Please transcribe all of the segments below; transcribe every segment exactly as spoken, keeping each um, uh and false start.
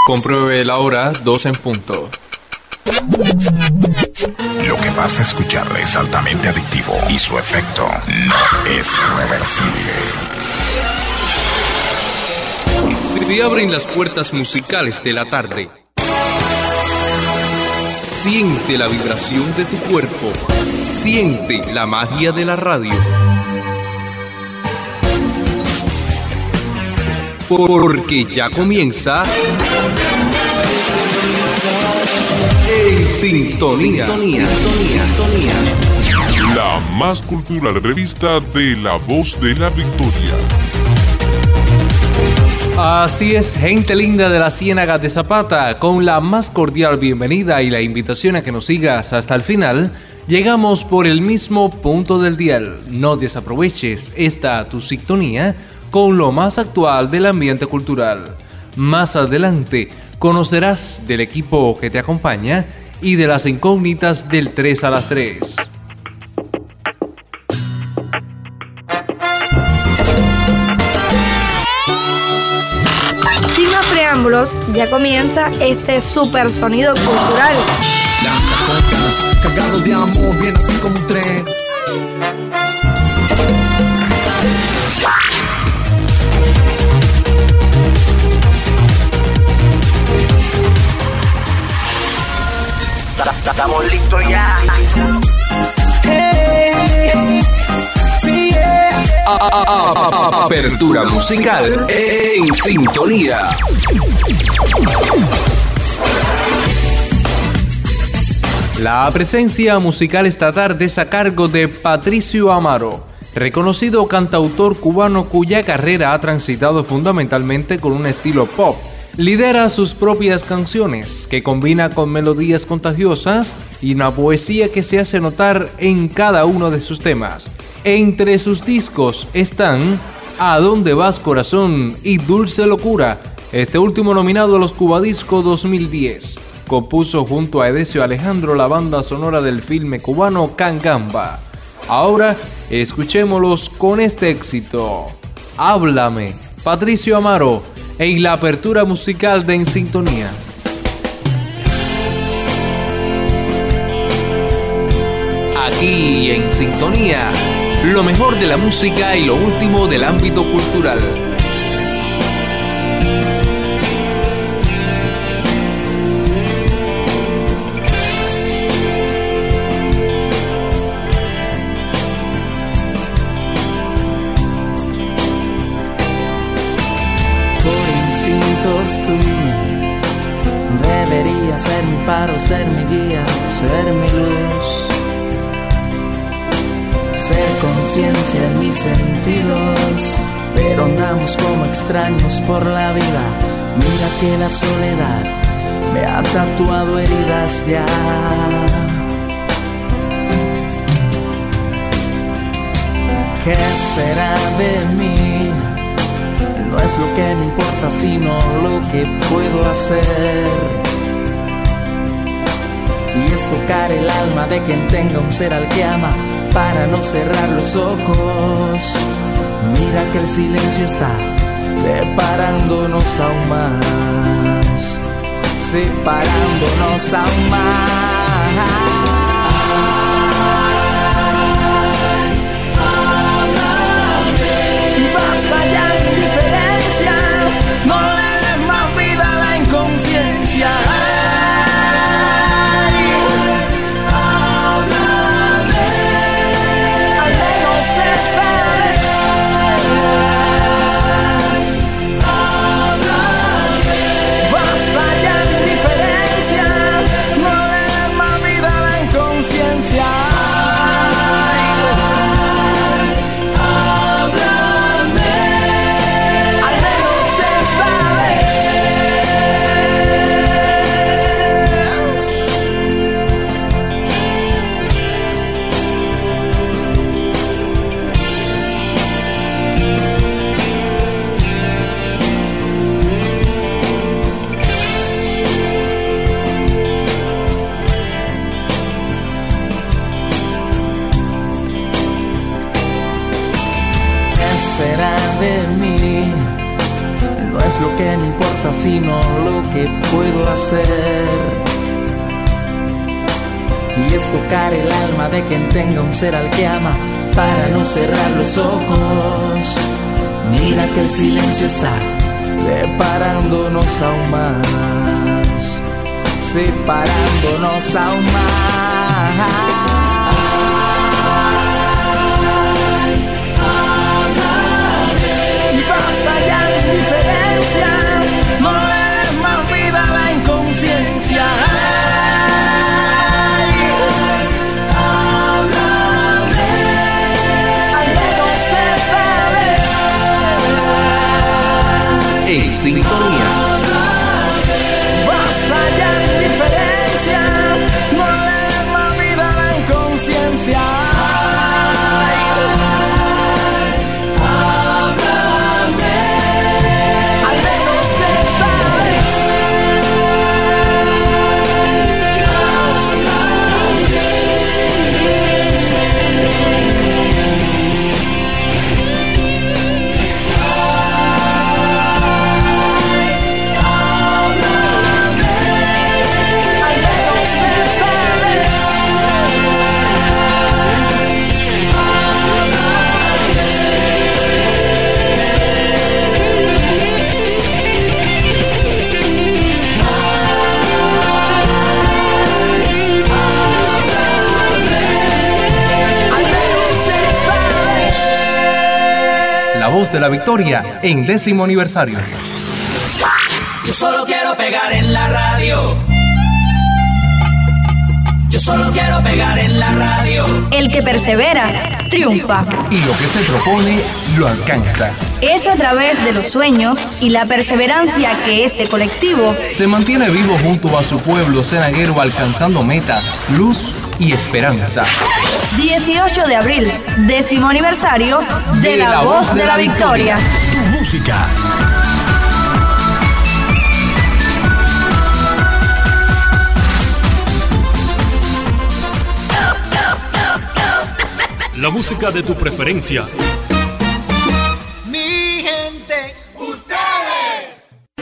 Compruebe la hora dos en punto. Lo que vas a escuchar es altamente adictivo y su efecto no es reversible. Se abren las puertas musicales de la tarde. Siente la vibración de tu cuerpo. Siente la magia de la radio. Porque ya comienza En Sintonía. Sintonía. Sintonía. La más cultural revista de La Voz de la Victoria. Así es, gente linda de la Ciénaga de Zapata, con la más cordial bienvenida y la invitación a que nos sigas hasta el final, llegamos por el mismo punto del dial. No desaproveches esta tu sintonía con lo más actual del ambiente cultural. Más adelante conocerás del equipo que te acompaña y de las incógnitas del tres a las tres. Sin más preámbulos, ya comienza este super sonido cultural. Lanza cargado de amor, viene así como un tren. Estamos listos ya. Hey, sí, yeah. A- a- a- a- Apertura musical en Sintonía. La presencia musical esta tarde es a cargo de Patricio Amaro, reconocido cantautor cubano cuya carrera ha transitado fundamentalmente con un estilo pop. Lidera sus propias canciones, que combina con melodías contagiosas y una poesía que se hace notar en cada uno de sus temas. Entre sus discos están ¿A dónde vas, corazón? Y Dulce Locura, este último nominado a los Cubadisco dos mil diez. Compuso junto a Edesio Alejandro la banda sonora del filme cubano Cangamba. Ahora escuchémoslos con este éxito. Háblame, Patricio Amaro, en la apertura musical de En Sintonía. Aquí en Sintonía, lo mejor de la música y lo último del ámbito cultural. Tú deberías ser mi faro, ser mi guía, ser mi luz, ser conciencia en mis sentidos, pero andamos como extraños por la vida. Mira que la soledad me ha tatuado heridas ya. ¿Qué será de mí? No es lo que me importa, sino lo que puedo hacer. Y es tocar el alma de quien tenga un ser al que ama, para no cerrar los ojos. Mira que el silencio está separándonos aún más, separándonos aún más. No le des más vida a la inconsciencia. Ay, háblame, al menos esta vez. Háblame, basta ya de indiferencias. No le des más vida a la es lo que me importa, sino lo que puedo hacer. Y es tocar el alma de quien tenga un ser al que ama, para no cerrar los ojos. Mira que el silencio está separándonos aún más, separándonos aún más. Basta ya de indiferencias, no le des más vida a la inconsciencia. Ay, háblame, al menos esta vez. En sintonía. Basta ya de indiferencias, no le des más vida a la inconsciencia. La voz de la victoria en décimo aniversario. Yo solo quiero pegar en la radio. Yo solo quiero pegar en la radio. El que persevera, triunfa. Y lo que se propone, lo alcanza. Es a través de los sueños y la perseverancia que este colectivo se mantiene vivo junto a su pueblo cenaguero, alcanzando meta, luz y esperanza. dieciocho de abril, décimo aniversario de, de la, la voz de, de la, la victoria. victoria. Tu música. La música de tu preferencia. Mi gente, ustedes.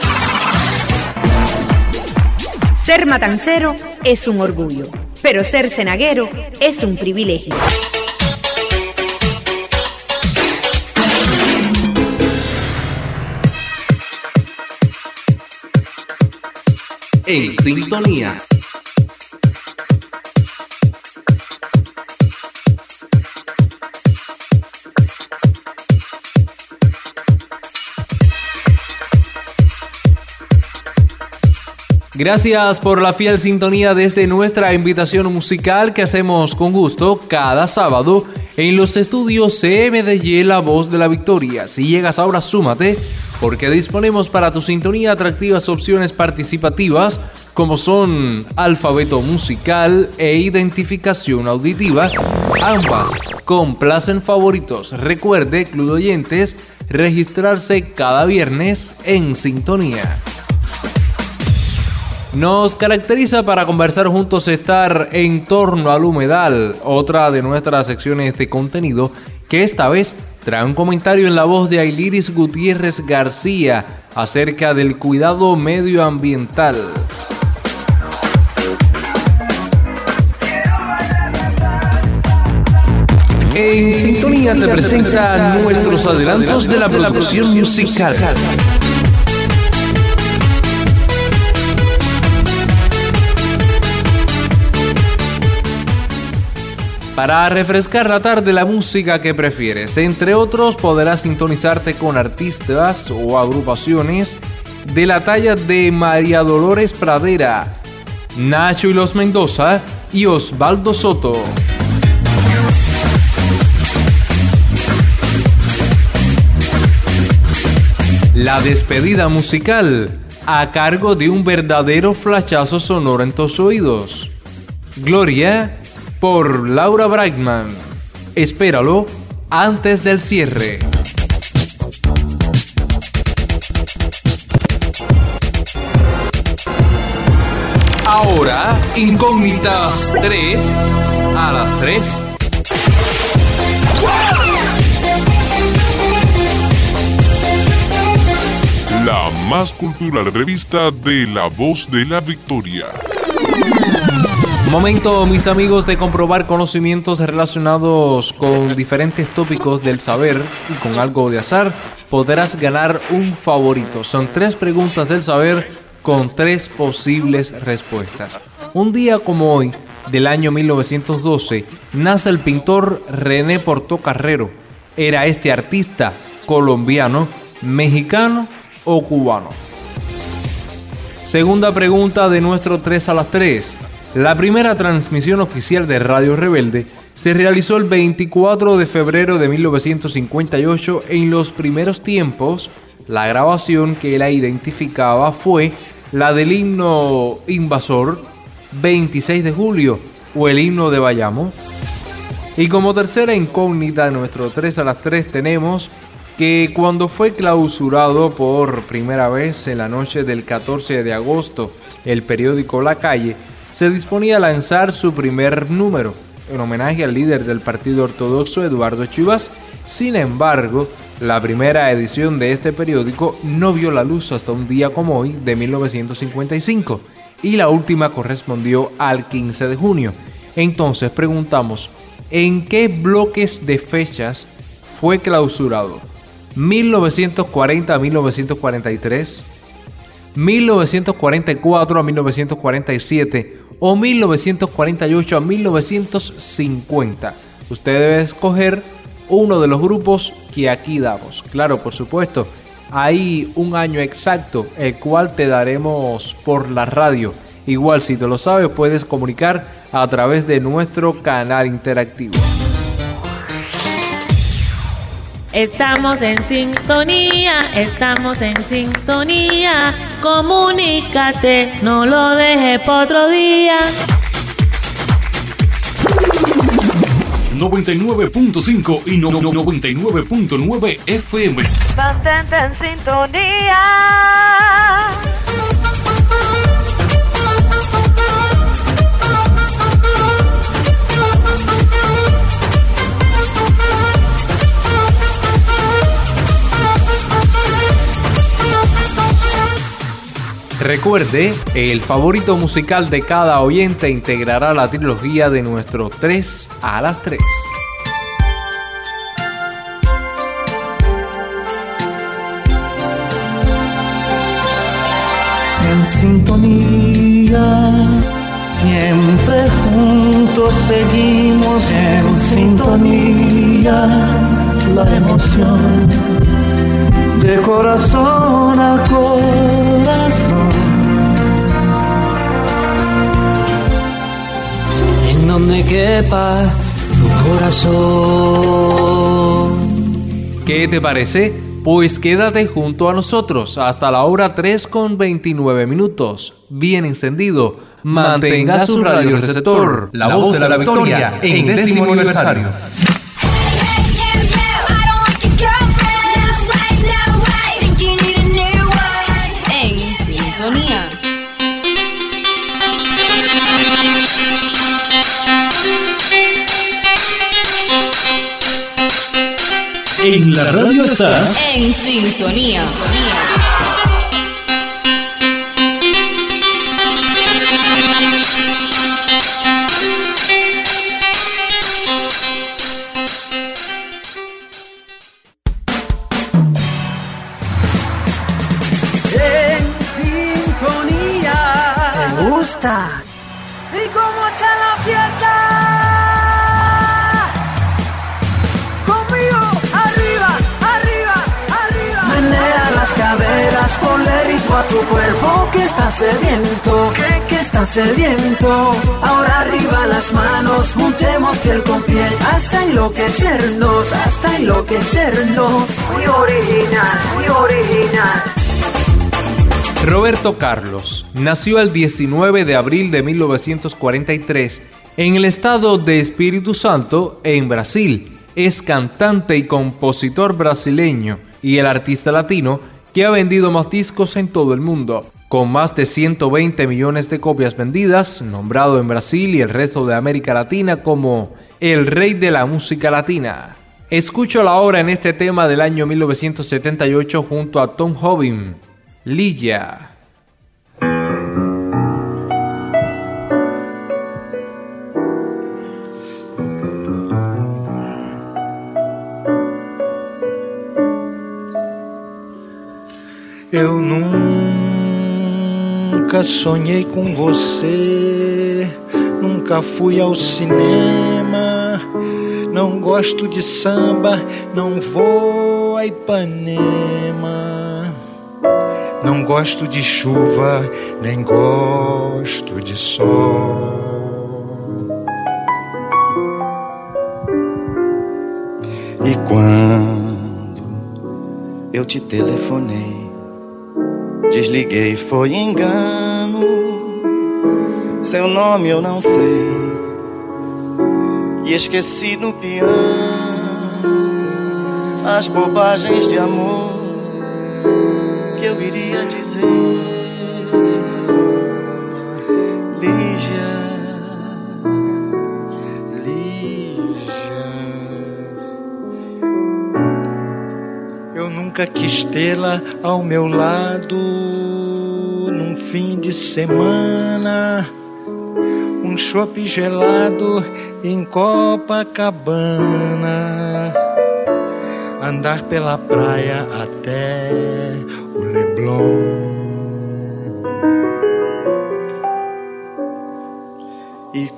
Ser matancero es un orgullo, pero ser cenaguero es un privilegio. En sintonía. Gracias por la fiel sintonía desde nuestra invitación musical que hacemos con gusto cada sábado en los estudios C M D Y La Voz de la Victoria. Si llegas ahora, súmate, porque disponemos para tu sintonía atractivas opciones participativas como son alfabeto musical e identificación auditiva, ambas complacen favoritos. Recuerde, club de oyentes, registrarse cada viernes en sintonía. Nos caracteriza para conversar juntos estar en torno al humedal, otra de nuestras secciones de contenido que esta vez trae un comentario en la voz de Ayliris Gutiérrez García acerca del cuidado medioambiental. En sintonía te presenta nuestros adelantos de la producción musical. Para refrescar la tarde, la música que prefieres. Entre otros, podrás sintonizarte con artistas o agrupaciones de la talla de María Dolores Pradera, Nacho y los Mendoza y Osvaldo Soto. La despedida musical a cargo de un verdadero flashazo sonoro en tus oídos. Gloria por Laura Brightman. Espéralo antes del cierre. Ahora, incógnitas tres a las tres. La más cultural revista de La Voz de la Victoria. Momento, mis amigos, de comprobar conocimientos relacionados con diferentes tópicos del saber y con algo de azar. Podrás ganar un favorito. Son tres preguntas del saber con tres posibles respuestas. Un día como hoy, del año mil novecientos doce, nace el pintor René Portocarrero. ¿Era este artista colombiano, mexicano o cubano? Segunda pregunta de nuestro tres a las tres. La primera transmisión oficial de Radio Rebelde se realizó el veinticuatro de febrero de mil novecientos cincuenta y ocho. En los primeros tiempos, la grabación que la identificaba fue la del himno Invasor, veintiséis de julio, o el himno de Bayamo. Y como tercera incógnita de nuestro tres a las tres tenemos que cuando fue clausurado por primera vez en la noche del catorce de agosto el periódico La Calle, se disponía a lanzar su primer número, en homenaje al líder del Partido Ortodoxo, Eduardo Chivas. Sin embargo, la primera edición de este periódico no vio la luz hasta un día como hoy de mil novecientos cincuenta y cinco, y la última correspondió al quince de junio. Entonces preguntamos, ¿en qué bloques de fechas fue clausurado? ¿mil novecientos cuarenta a mil novecientos cuarenta y tres? ¿mil novecientos cuarenta y cuatro a mil novecientos cuarenta y siete? ¿O mil novecientos cuarenta y ocho a mil novecientos cincuenta? Usted debe escoger uno de los grupos que aquí damos. Claro, por supuesto, hay un año exacto, el cual te daremos por la radio. Igual, si te lo sabes, puedes comunicar a través de nuestro canal interactivo. Estamos en sintonía, estamos en sintonía. Comunícate, no lo dejes para otro día. noventa y nueve punto cinco y no, no, noventa y nueve punto nueve F M. Mantente en sintonía. Recuerde, el favorito musical de cada oyente integrará la trilogía de nuestro tres a las tres. En sintonía, siempre juntos seguimos. En sintonía, la emoción de corazón a corazón. En donde quepa tu corazón. ¿Qué te parece? Pues quédate junto a nosotros hasta la hora tres con veintinueve minutos. Bien encendido, mantenga su radioreceptor, La Voz de la Victoria, en décimo aniversario. En la radio estás en sintonía. En sintonía. ¿Te gusta? ¿Y cómo está la fiesta? Ponle ritmo a tu cuerpo que está sediento, que, que está sediento. Ahora arriba las manos, juntemos piel con piel hasta enloquecernos, hasta enloquecernos. Muy original, muy original. Roberto Carlos nació el diecinueve de abril de mil novecientos cuarenta y tres en el estado de Espíritu Santo, en Brasil. Es cantante y compositor brasileño y el artista latino que ha vendido más discos en todo el mundo, con más de ciento veinte millones de copias vendidas, nombrado en Brasil y el resto de América Latina como el rey de la música latina. Escúchalo ahora en este tema del año mil novecientos setenta y ocho junto a Tom Jobim, Lilla. Eu nunca sonhei com você, nunca fui ao cinema, não gosto de samba, não vou a Ipanema, não gosto de chuva, nem gosto de sol. E quando eu te telefonei, desliguei, foi engano. Seu nome eu não sei e esqueci no piano as bobagens de amor que eu iria dizer. Lígia, Lígia, eu nunca quis tê-la ao meu lado num fim de semana, um chopp gelado em Copacabana, andar pela praia até o Leblon. E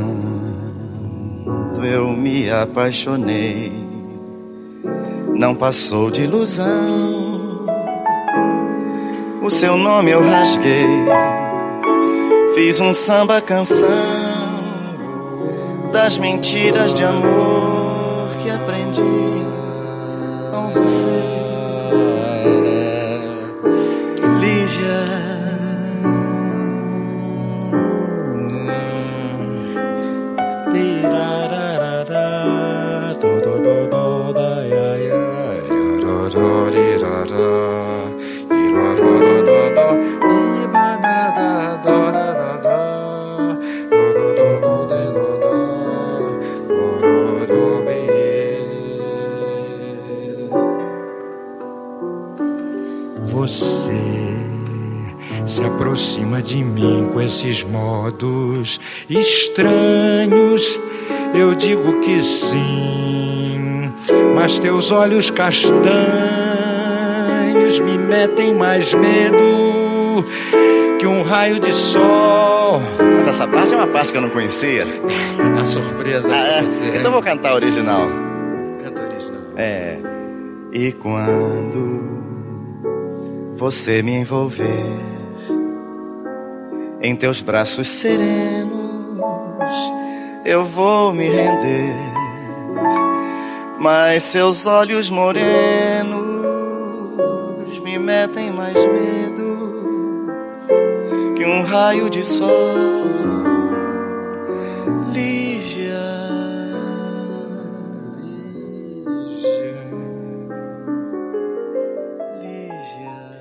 quando eu me apaixonei, não passou de ilusão. O seu nome eu rasguei, fiz um samba canção das mentiras de amor que aprendi com você. Lígia, você se aproxima de mim com esses modos estranhos. Eu digo que sim, mas teus olhos castanhos me metem mais medo que um raio de sol. Mas essa parte é uma parte que eu não conhecia. A surpresa. Ah, é? Você. Então eu vou cantar a original. Canta original. É. E quando você me envolver em teus braços serenos, eu vou me render. Mas seus olhos morenos me metem mais medo que um raio de sol. Lígia, Lígia, Lígia.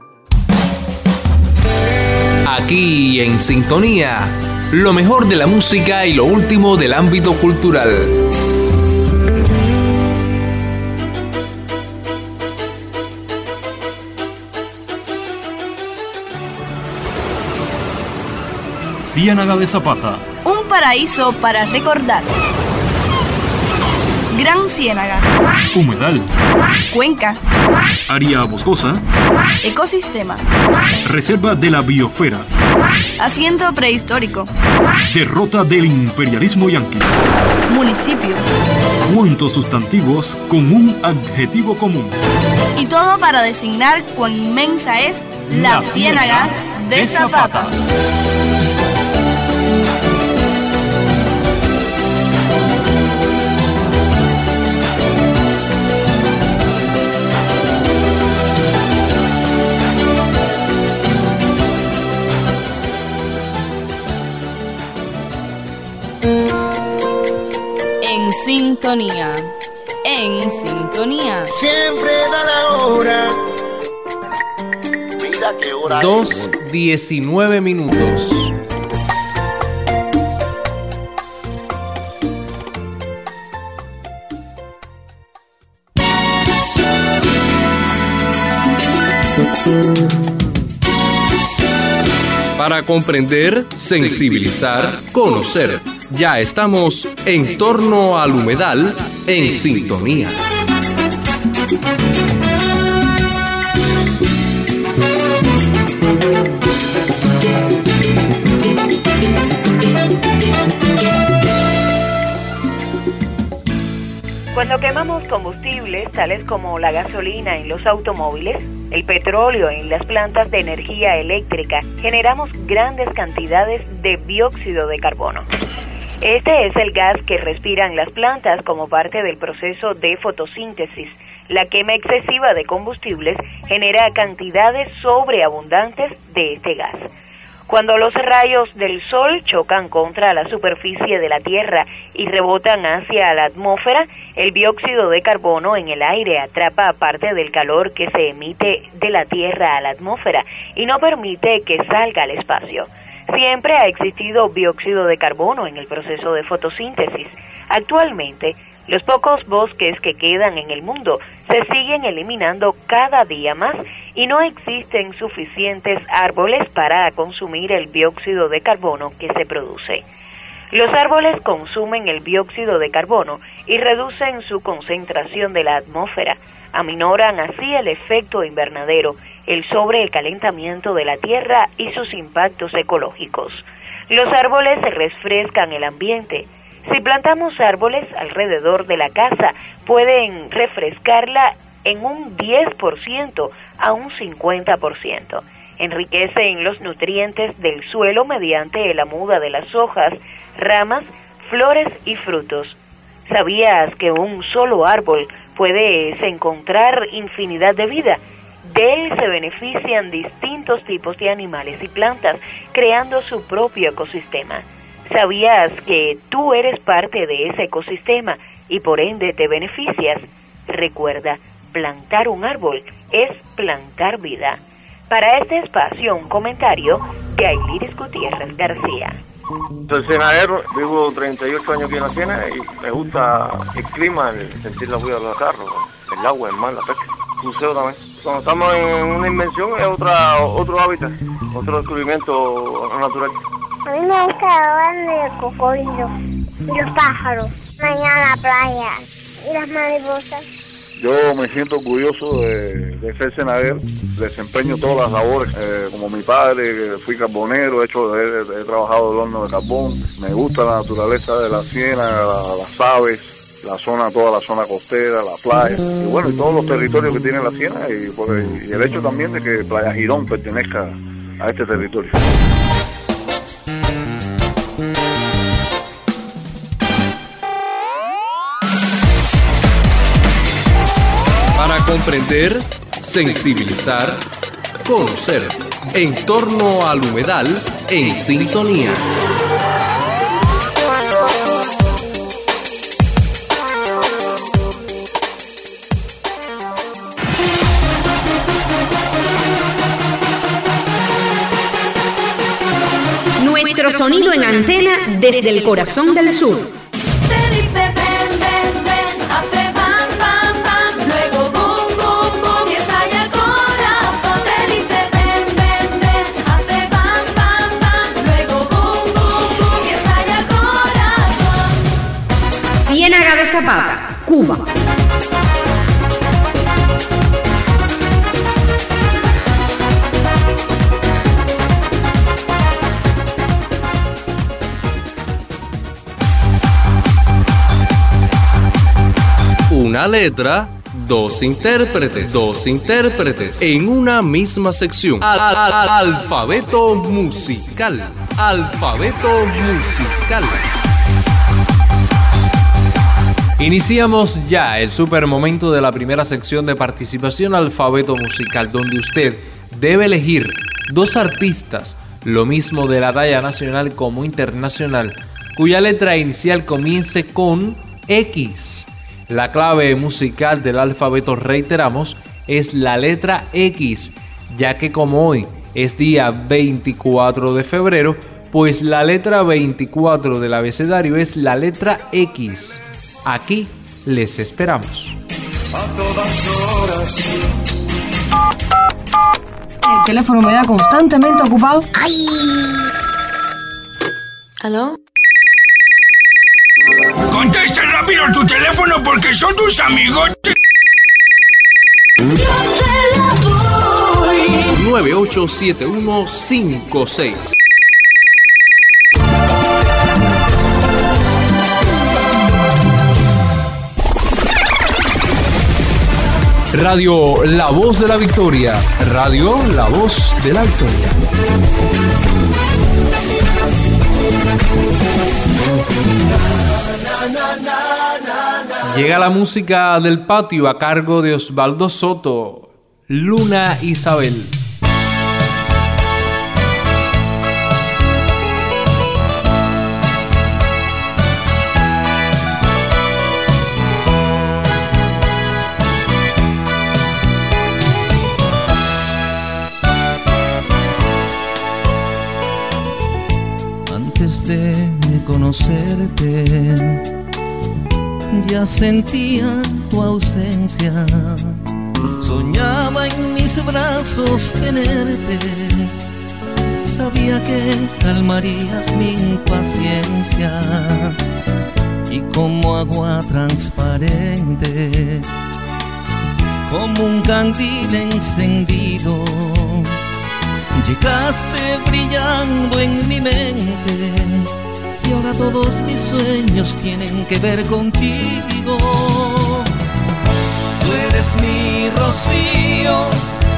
Aquí en Sintonía, lo mejor de la música y lo último del ámbito cultural. Ciénaga de Zapata. Un paraíso para recordar. Gran Ciénaga. Humedal. Cuenca. Área boscosa. Ecosistema. Reserva de la biosfera. Asiento prehistórico. Derrota del imperialismo yanqui. Municipio. Cuántos sustantivos con un adjetivo común. Y todo para designar cuán inmensa es la, la Ciénaga de, de Zapata. Zapata. En sintonía, en sintonía. Siempre da la hora. Mira qué hora. dos diecinueve minutos. Thank you. Para comprender, sensibilizar, conocer. Ya estamos en torno al humedal en sintonía. Cuando quemamos combustibles, tales como la gasolina en los automóviles, el petróleo en las plantas de energía eléctrica, generamos grandes cantidades de dióxido de carbono. Este es el gas que respiran las plantas como parte del proceso de fotosíntesis. La quema excesiva de combustibles genera cantidades sobreabundantes de este gas. Cuando los rayos del sol chocan contra la superficie de la Tierra y rebotan hacia la atmósfera, el dióxido de carbono en el aire atrapa parte del calor que se emite de la Tierra a la atmósfera y no permite que salga al espacio. Siempre ha existido dióxido de carbono en el proceso de fotosíntesis. Actualmente, los pocos bosques que quedan en el mundo se siguen eliminando cada día más y no existen suficientes árboles para consumir el dióxido de carbono que se produce. Los árboles consumen el dióxido de carbono y reducen su concentración de la atmósfera, aminoran así el efecto invernadero, el sobrecalentamiento de la Tierra y sus impactos ecológicos. Los árboles refrescan el ambiente. Si plantamos árboles alrededor de la casa, pueden refrescarla en un diez por ciento a un cincuenta por ciento. Enriquecen los nutrientes del suelo mediante la muda de las hojas, ramas, flores y frutos. ¿Sabías que un solo árbol puede encontrar infinidad de vida? De él se benefician distintos tipos de animales y plantas, creando su propio ecosistema. ¿Sabías que tú eres parte de ese ecosistema y por ende te beneficias? Recuerda, plantar un árbol es plantar vida. Para este espacio, un comentario de Ayliris Gutiérrez García. Soy cenadero, vivo treinta y ocho años aquí en la Siena y me gusta el clima, el sentir la huella de los carros, el agua, el mar, la pesca. Buceo también. Cuando estamos en una invención es otra, otro hábitat, otro descubrimiento natural. A mí me gusta ver el cocodrilo y los pájaros, mañana la playa y las mariposas. Yo me siento orgulloso de, de ser cenadero, desempeño todas las labores, eh, como mi padre, fui carbonero, he, hecho, he, he trabajado el horno de carbón, me gusta la naturaleza de la Siena, la, las aves, la zona, toda la zona costera, la playa, y bueno, y todos los territorios que tiene la Siena, y, pues, y el hecho también de que Playa Girón pertenezca a este territorio. Para comprender, sensibilizar, conocer. En torno al humedal en sintonía. Nuestro sonido en antena desde el corazón del sur. Ciénaga de Zapata, Cuba. Una letra, dos intérpretes, dos intérpretes en una misma sección. Al, al, al, alfabeto musical, alfabeto musical. Iniciamos ya el super momento de la primera sección de participación alfabeto musical, donde usted debe elegir dos artistas, lo mismo de la talla nacional como internacional, cuya letra inicial comience con X. La clave musical del alfabeto, reiteramos, es la letra X, ya que como hoy es día veinticuatro de febrero, pues la letra veinticuatro del abecedario es la letra X. Aquí les esperamos. A todas horas El teléfono me da constantemente ocupado. ¡Ay! ¿Aló? ¡Contesta rápido tu teléfono porque son tus amigos! nueve ocho siete uno cinco seis. Radio La Voz de la Victoria. Radio La Voz de la Victoria. Llega la música del patio a cargo de Osvaldo Soto, Luna Isabel. Antes de conocerte, ya sentía tu ausencia, soñaba en mis brazos tenerte, sabía que calmarías mi impaciencia y como agua transparente, como un candil encendido, llegaste brillando en mi mente. Y ahora todos mis sueños tienen que ver contigo. Tú eres mi rocío,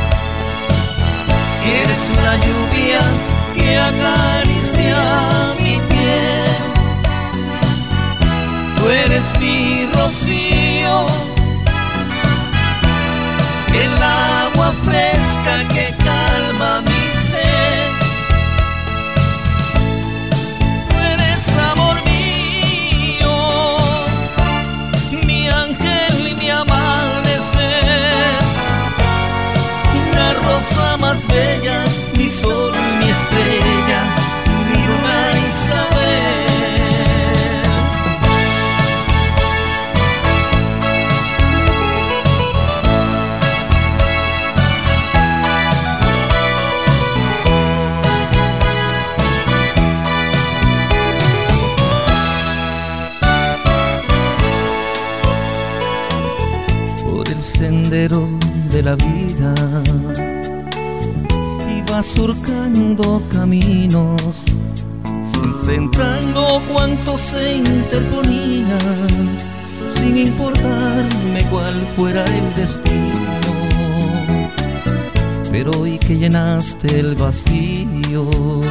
eres la lluvia que acaricia mi piel. Tú eres mi rocío, el agua fresca que calma mi sed. Amor mío, mi ángel y mi amanecer, la rosa más bella, mi sol, mi estrella, mi luna Isabel. Sendero de la vida iba surcando caminos, enfrentando cuantos se interponían, sin importarme cuál fuera el destino. Pero hoy que llenaste el vacío,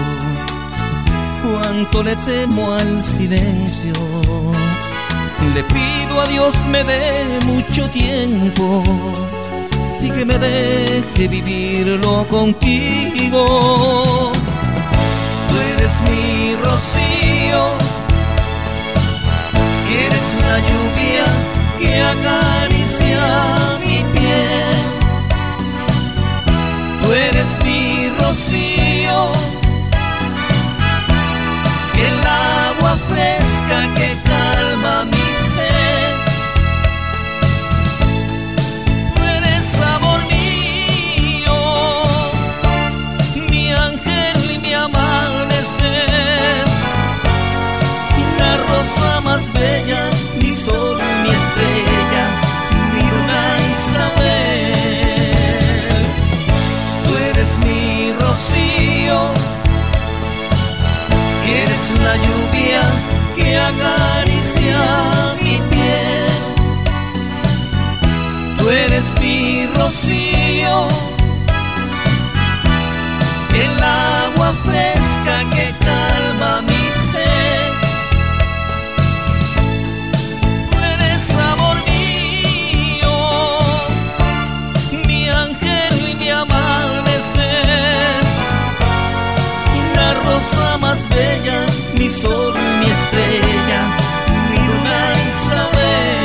cuánto le temo al silencio. Le pido a Dios me dé mucho tiempo y que me deje vivirlo contigo. Tú eres mi rocío, eres la lluvia que acaricia mi piel. Tú eres mi rocío, el agua fresca que calma mi sed. Tú eres amor mío, mi ángel y mi amanecer, la rosa más bella, mi sol, mi estrella, mi luna Isabel. Tú eres mi rocío, eres la lluvia que acaricia mi piel. Tú eres mi rocío, el agua fresca que calma mi sed. Tú eres amor mío, mi ángel y mi amanecer, la rosa más bella, mi sol, mi estrella, mi luna Isabel.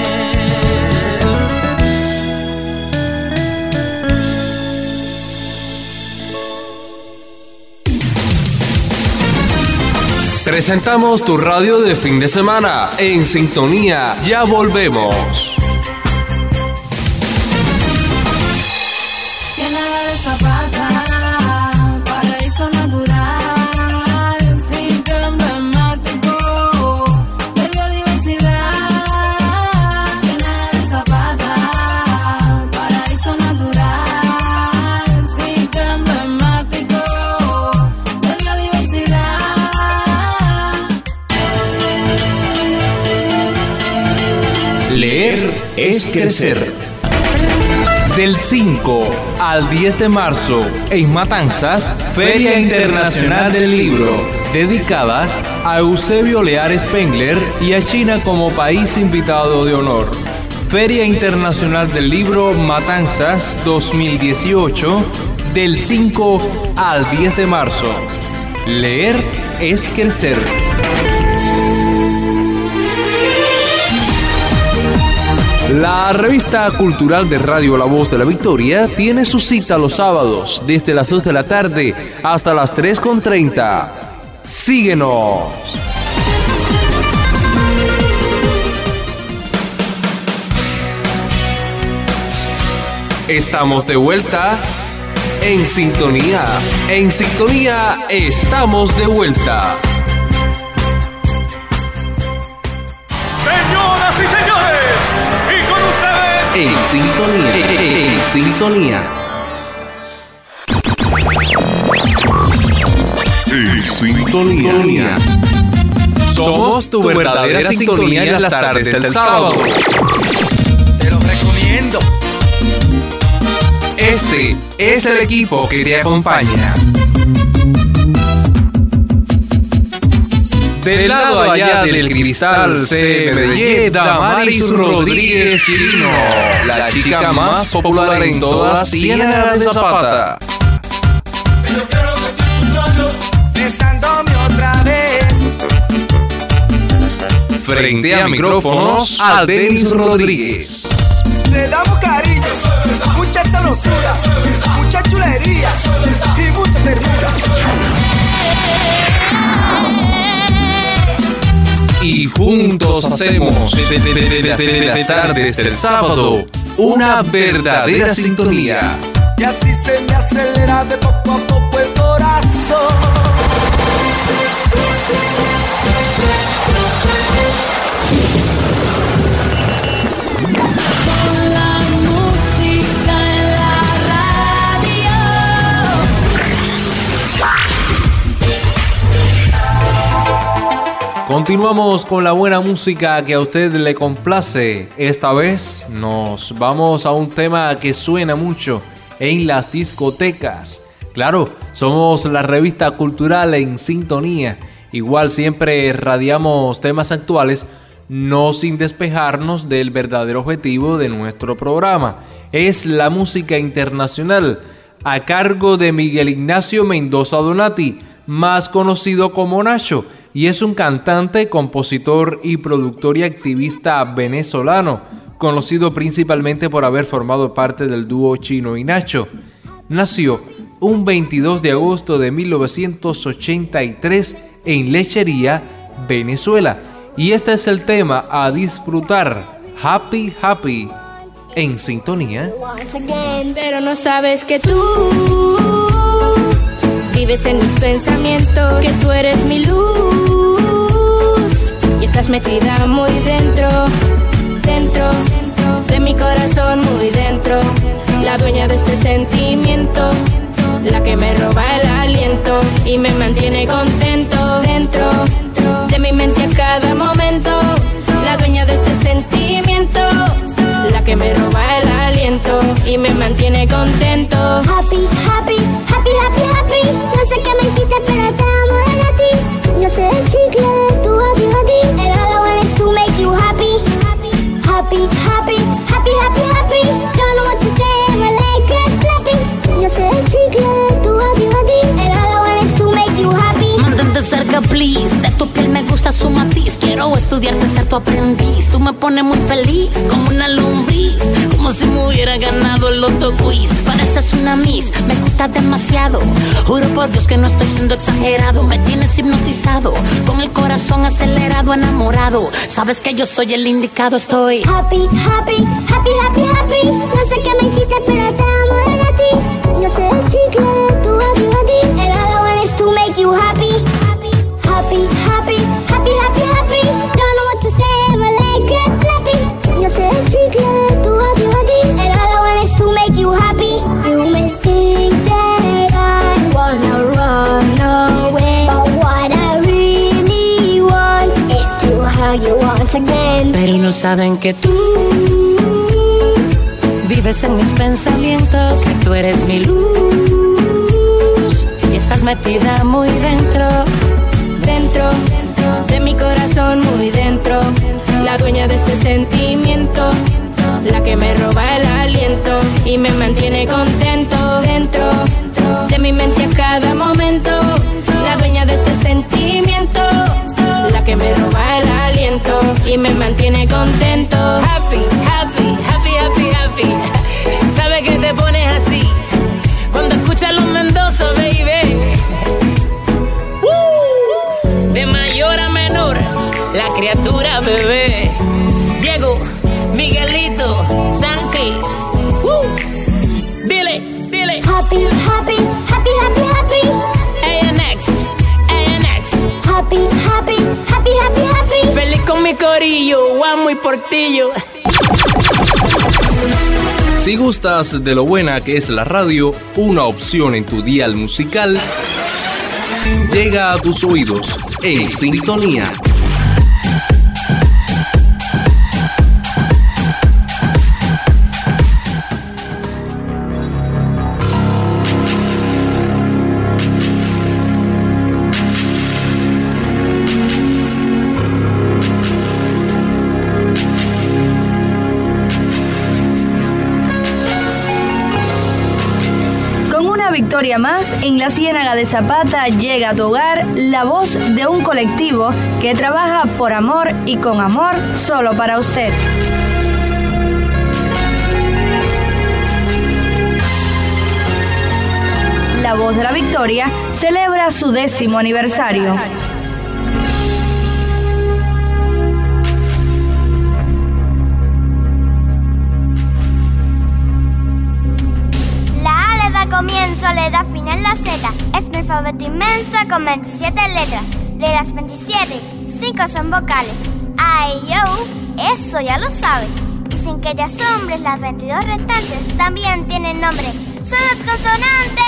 Presentamos tu radio de fin de semana. En sintonía, ya volvemos. Ciénaga de Zapata, crecer. Del cinco al diez de marzo, en Matanzas, Feria Internacional del Libro, dedicada a Eusebio Leal Spengler y a China como país invitado de honor. Feria Internacional del Libro Matanzas dos mil dieciocho, del cinco al diez de marzo. Leer es crecer. La revista cultural de Radio La Voz de la Victoria tiene su cita los sábados desde las dos de la tarde hasta las tres con treinta. ¡Síguenos! Estamos de vuelta en sintonía. En sintonía estamos de vuelta. Señoras y señores, y con ustedes en sintonía. En sintonía. En sintonía. Somos tu verdadera sintonía en las tardes del sábado. Te lo recomiendo. Este es el equipo que te acompaña. Del lado allá del cristal C M D Y, Damaris Rodríguez Chirino, la chica más popular en toda Ciénaga de Zapata. Yo quiero sentir tus labios besándome otra vez. Frente a micrófonos, a Denis Rodríguez. Le damos cariño, mucha sabrosura, mucha chulería y mucha ternura. Y juntos hacemos desde las tardes del sábado una verdadera sintonía. Y así se me acelera de poco a poco el corazón. Continuamos con la buena música que a usted le complace. Esta vez nos vamos a un tema que suena mucho en las discotecas. Claro, somos la revista cultural En Sintonía. Igual siempre radiamos temas actuales, no sin despejarnos del verdadero objetivo de nuestro programa. Es la música internacional, a cargo de Miguel Ignacio Mendoza Donati, más conocido como Nacho, y es un cantante, compositor y productor y activista venezolano, conocido principalmente por haber formado parte del dúo Chino y Nacho. Nació un veintidós de agosto de mil novecientos ochenta y tres en Lechería, Venezuela, y este es el tema a disfrutar, Happy Happy, en sintonía. Pero no sabes que tú vives en mis pensamientos, que tú eres mi luz y estás metida muy dentro, dentro de mi corazón, muy dentro, la dueña de este sentimiento, la que me roba el aliento y me mantiene contento, dentro de mi mente a cada momento, la dueña de este sentimiento, la que me roba el aliento y me mantiene contento. Happy, happy, happy, happy, happy. No sé qué me hiciste, pero te amo de gratis. Yo soy el chicle de tu happy, happy. And all I want is to make you happy. Happy, happy, happy, happy, happy. Don't know what to say, my legs get flappy. Yo soy el chicle de tu happy, happy. And all I want is to make you happy. Mantente cerca, please. De tu piel me gusta su matiz. Quiero estudiarte, ser tu aprendiz. Tú me pones muy feliz, como una lombriz, como si me hubiera ganado el Loto Quiz. Pareces una miss, me gusta demasiado. Juro por Dios que no estoy siendo exagerado. Me tienes hipnotizado, con el corazón acelerado, enamorado. Sabes que yo soy el indicado, estoy happy, happy, happy, happy, happy. No sé qué me hiciste, pero te amo de gratis. Yo soy el chicle de tu happy, happy. And all I want is to make you happy. Happy, happy, happy, happy, happy. Don't know what to say, my legs get flappy. Yo soy el chicle de tu happy, happy. And all I want is to make you happy. You may think that I wanna run away, but what I really want is to hug you once again. Pero no saben que tú vives en mis pensamientos, tú eres mi luz y estás metida muy dentro, dentro, dentro de mi corazón, muy dentro, la dueña de este sentimiento, la que me roba el aliento y me mantiene contento, dentro de mi mente a cada momento, la dueña de este sentimiento, la que me roba el aliento y me mantiene contento. Happy, happy, happy, happy, happy. ¿Sabes que te pones así cuando escuchas los Mendoza, baby? Uh, de mayor a menor, la criatura bebé. Diego, Miguelito, Santi. Uh, dile, dile. Happy, happy, happy, happy, happy. A N X, A N X. Happy, happy, happy, happy, happy. Feliz con mi corillo, Guamo y Portillo. Si gustas de lo buena que es la radio, una opción en tu dial musical llega a tus oídos en sintonía. Victoria más, en la Ciénaga de Zapata llega a tu hogar la voz de un colectivo que trabaja por amor y con amor solo para usted. La Voz de la Victoria celebra su décimo aniversario. Comienzo, le da final la Z. Es mi alfabeto inmenso con veintisiete letras. De las veintisiete, cinco son vocales. A, E, I, O, eso ya lo sabes. Y sin que te asombres, las veintidós restantes también tienen nombre. ¡Son las consonantes!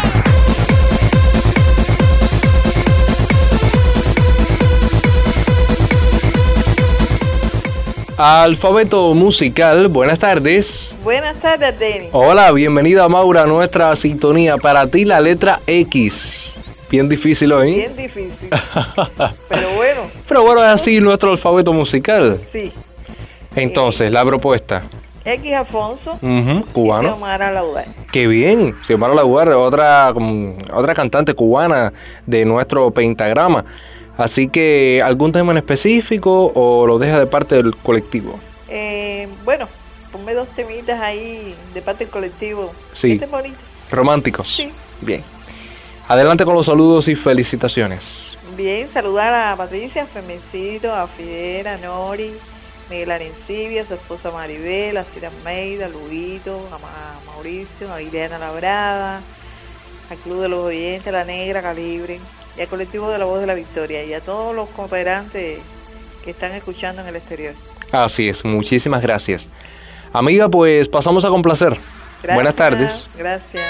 Alfabeto musical, buenas tardes. Buenas tardes, Denny. Hola, bienvenida Maura a nuestra sintonía. Para ti la letra X. Bien difícil hoy. Bien difícil. Pero bueno. Pero bueno, es así nuestro alfabeto musical. Sí. Entonces, eh, la propuesta. X Afonso. Uh-huh, cubano. Y Xiomara Laudar. Qué bien. Xiomara Laudar, otra, otra cantante cubana de nuestro pentagrama. Así que, ¿algún tema en específico o lo deja de parte del colectivo? Eh, bueno, ponme dos temitas ahí de parte del colectivo. Sí. ¿Este bonito? Románticos. Sí. Bien. Adelante con los saludos y felicitaciones. Bien, saludar a Patricia, a Femicito, a Fidel, a Nori, Miguel Arencibia, a su esposa Maribel, a Cira Meida, a Luguito, a Mauricio, a Ileana Labrada, al Club de los Oyentes, a La Negra, Calibre, y al colectivo de La Voz de la Victoria, y a todos los cooperantes que están escuchando en el exterior. Así es, muchísimas gracias. Amiga, pues pasamos a complacer. Gracias, buenas tardes. Gracias.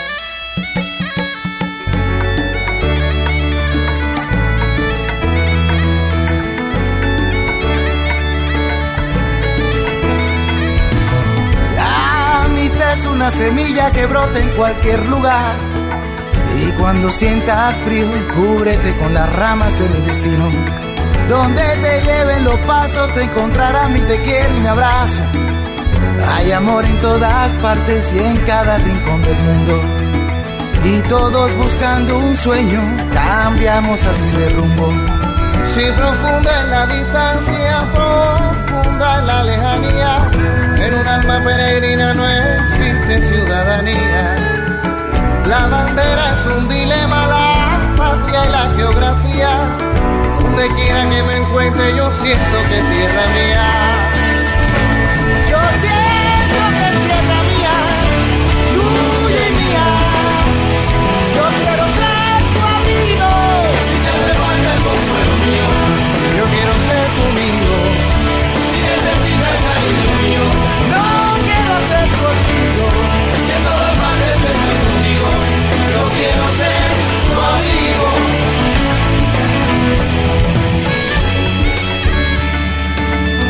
La amistad es una semilla que brota en cualquier lugar. Y cuando sientas frío, cúbrete con las ramas de mi destino. Donde te lleven los pasos, te encontrarás mi te quiero y mi abrazo. Hay amor en todas partes y en cada rincón del mundo. Y todos buscando un sueño, cambiamos así de rumbo. Si profunda es la distancia, profunda es la lejanía, en un alma peregrina no existe ciudadanía. La bandera es un dilema, la patria y la geografía. Donde quiera que me encuentre yo siento que es tierra mía. Yo siento que es tierra mía, tuya y mía. Yo quiero ser tu amigo, si te hace falta el consuelo mío. Yo quiero ser tu amigo, si necesitas cariño mío. No quiero ser tu amigo, siendo de padre de ser contigo. Yo quiero ser tu amigo.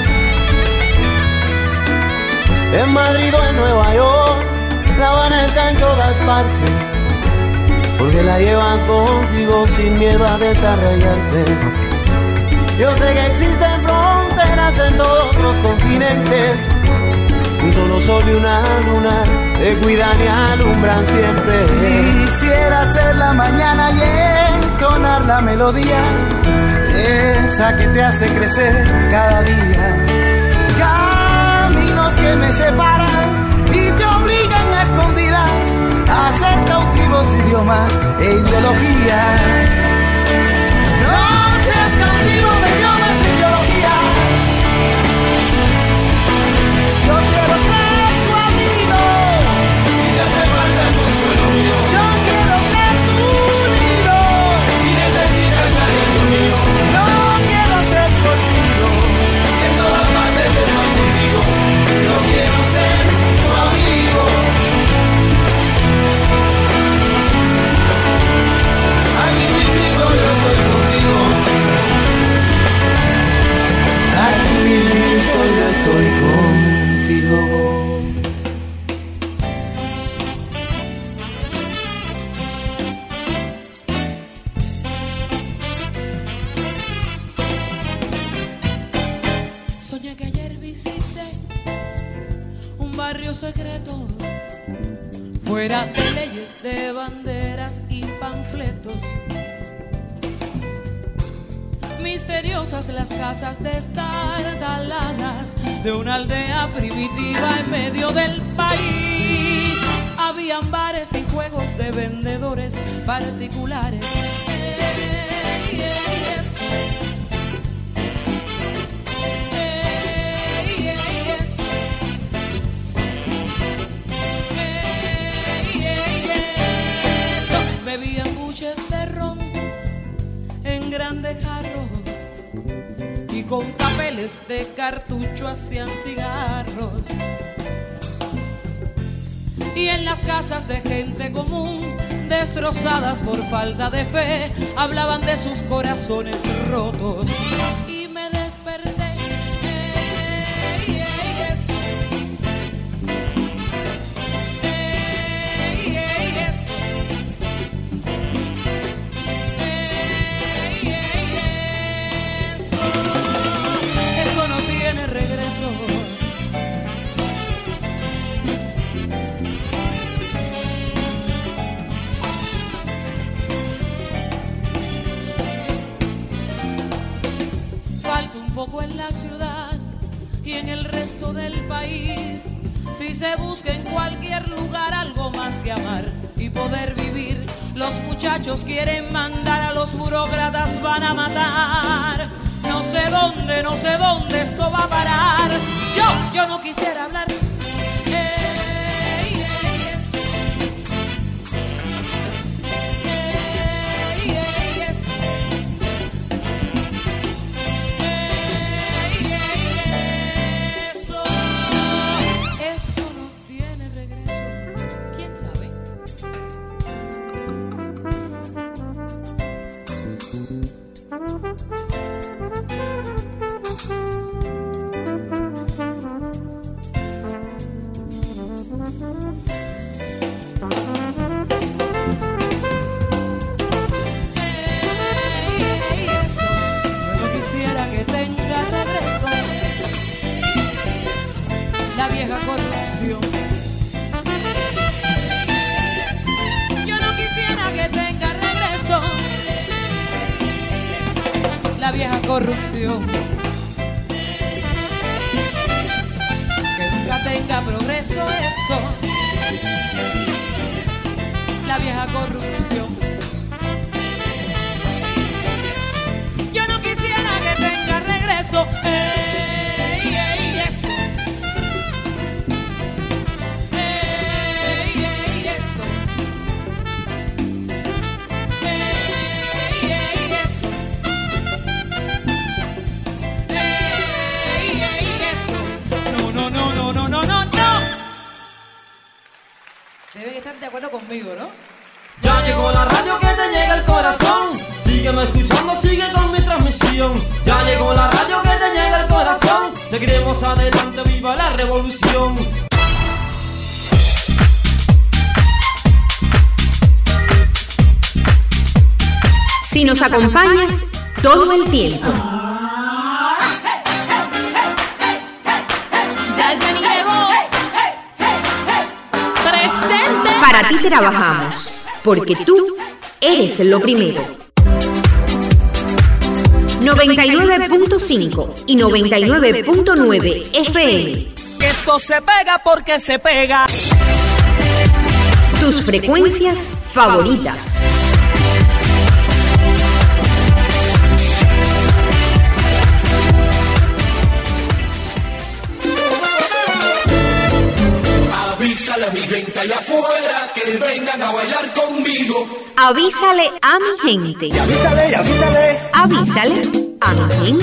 llevarte, porque la llevas contigo sin miedo a desarrollarte. Yo sé que existen fronteras en todos los continentes, un solo sol y una luna te cuidan y alumbran siempre. Quisiera ser la mañana y entonar la melodía, esa que te hace crecer cada día. Caminos que me separan y te obligan a escondidas a ser cautivos de idiomas e ideologías. No seas cautivo de idiomas e ideologías. Yo quiero ser tu amigo, si te hace falta el consuelo mío. Yo quiero ser tu nido, si necesitas cariño mío. No quiero ser tu olvido, si en todas partes estoy contigo. Yo quiero ser tu amigo. Aquí mismo yo estoy contigo. Aquí mismo yo estoy contigo. Soñé que ayer visité un barrio secreto, fuera de leyes, de banderas y panfletos. Misteriosas las casas destartaladas de una aldea primitiva en medio del país. Habían bares y juegos de vendedores particulares. Hey, hey, yes. Hey, hey, yes. Hey, hey, yes. Bebían buches de ron en grandes jarros y con papeles de cartucho hacían cigarros. Y en las casas de gente común, destrozadas por falta de fe, hablaban de sus corazones rotos. Y me desperté. Hey, hey, yes. Hey, hey, yes. Eso no tiene regreso. Falta un poco en la ciudad y en el resto del país. Si se busca en cualquier lugar algo más que amar y poder vivir, los muchachos quieren mandar, a los burócratas van a matar. No sé dónde, no sé dónde esto va a parar. Yo, yo no quisiera hablar. Hey, hey, yes. Hey, hey, yes. Hey, hey, eso, eso no tiene regreso. ¿Quién sabe? La vieja corrupción. Yo no quisiera que tenga regreso. La vieja corrupción. Que nunca tenga progreso eso. La vieja corrupción. Yo no quisiera que tenga regreso. Ey, ey, eso. Deben estar de acuerdo conmigo, ¿no? Ya llegó la radio que te llega al corazón. Sígueme escuchando, sigue con mi transmisión. Ya llegó la radio que te llega al corazón. Seguiremos adelante, viva la revolución. si nos acompañas todo el tiempo. Para ti trabajamos, porque tú eres lo primero. noventa y nueve punto cinco y noventa y nueve punto nueve F M. Esto se pega porque se pega. Tus frecuencias favoritas. Avísale a mi gente allá afuera que vengan a bailar conmigo. Avísale a mi gente. Y avísale, y avísale. Avísale a mi gente.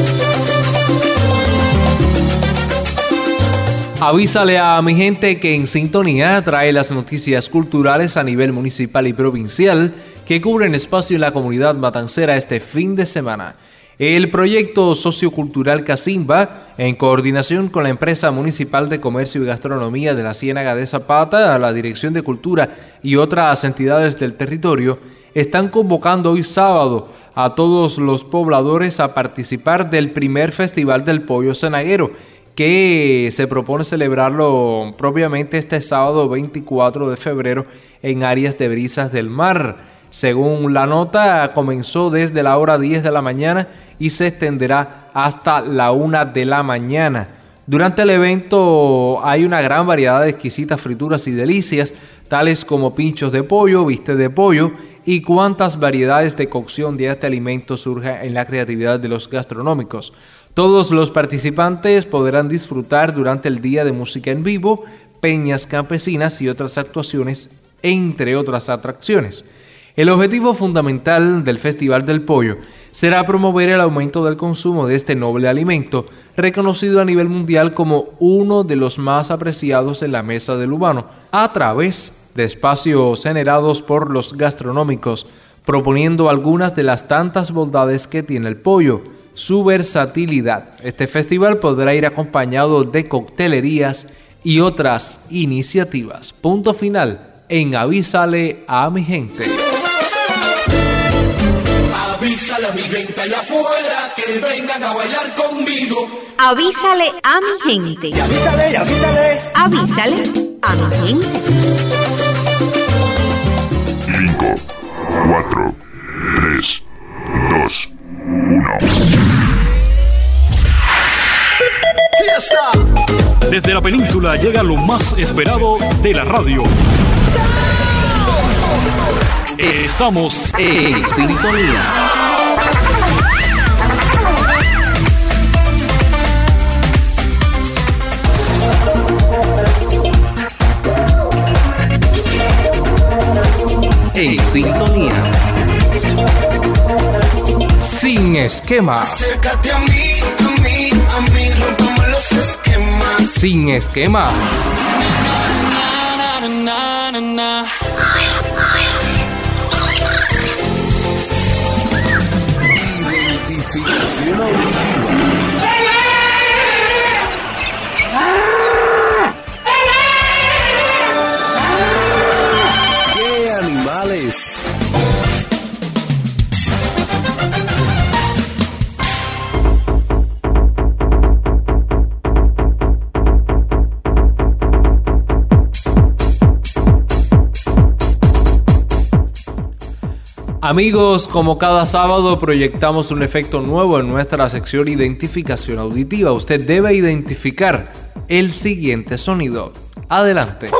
Avísale a mi gente que En Sintonía trae las noticias culturales a nivel municipal y provincial que cubren espacio en la comunidad matancera este fin de semana. El proyecto sociocultural Casimba, en coordinación con la empresa municipal de comercio y gastronomía de la Ciénaga de Zapata, la Dirección de Cultura y otras entidades del territorio, están convocando hoy sábado a todos los pobladores a participar del primer Festival del Pollo Cenaguero, que se propone celebrarlo propiamente este sábado veinticuatro de febrero en Arias de Brisas del Mar. Según la nota, comenzó desde la hora diez de la mañana y se extenderá hasta la una de la mañana. Durante el evento hay una gran variedad de exquisitas frituras y delicias, tales como pinchos de pollo, bistec de pollo y cuantas variedades de cocción de este alimento surja en la creatividad de los gastronómicos. Todos los participantes podrán disfrutar durante el día de música en vivo, peñas campesinas y otras actuaciones, entre otras atracciones. El objetivo fundamental del Festival del Pollo será promover el aumento del consumo de este noble alimento, reconocido a nivel mundial como uno de los más apreciados en la mesa del humano, a través de espacios generados por los gastronómicos, proponiendo algunas de las tantas bondades que tiene el pollo, su versatilidad. Este festival podrá ir acompañado de coctelerías y otras iniciativas. Punto final en Avísale a mi gente. Avísale a mi gente allá afuera que vengan a bailar conmigo. Avísale a mi gente. Y avísale, y avísale. Avísale a mi gente. cinco, cuatro, tres, dos, uno. ¡Fiesta! Desde la península llega lo más esperado de la radio. Estamos en sintonía. En sintonía. Sin esquemas. Acércate a mí, a mí, a mí, rompamos los esquemas. Sin esquemas. Na, na, na, na. ¡Qué animales! Amigos, como cada sábado proyectamos un efecto nuevo en nuestra sección Identificación Auditiva. Usted debe identificar el siguiente sonido. Adelante.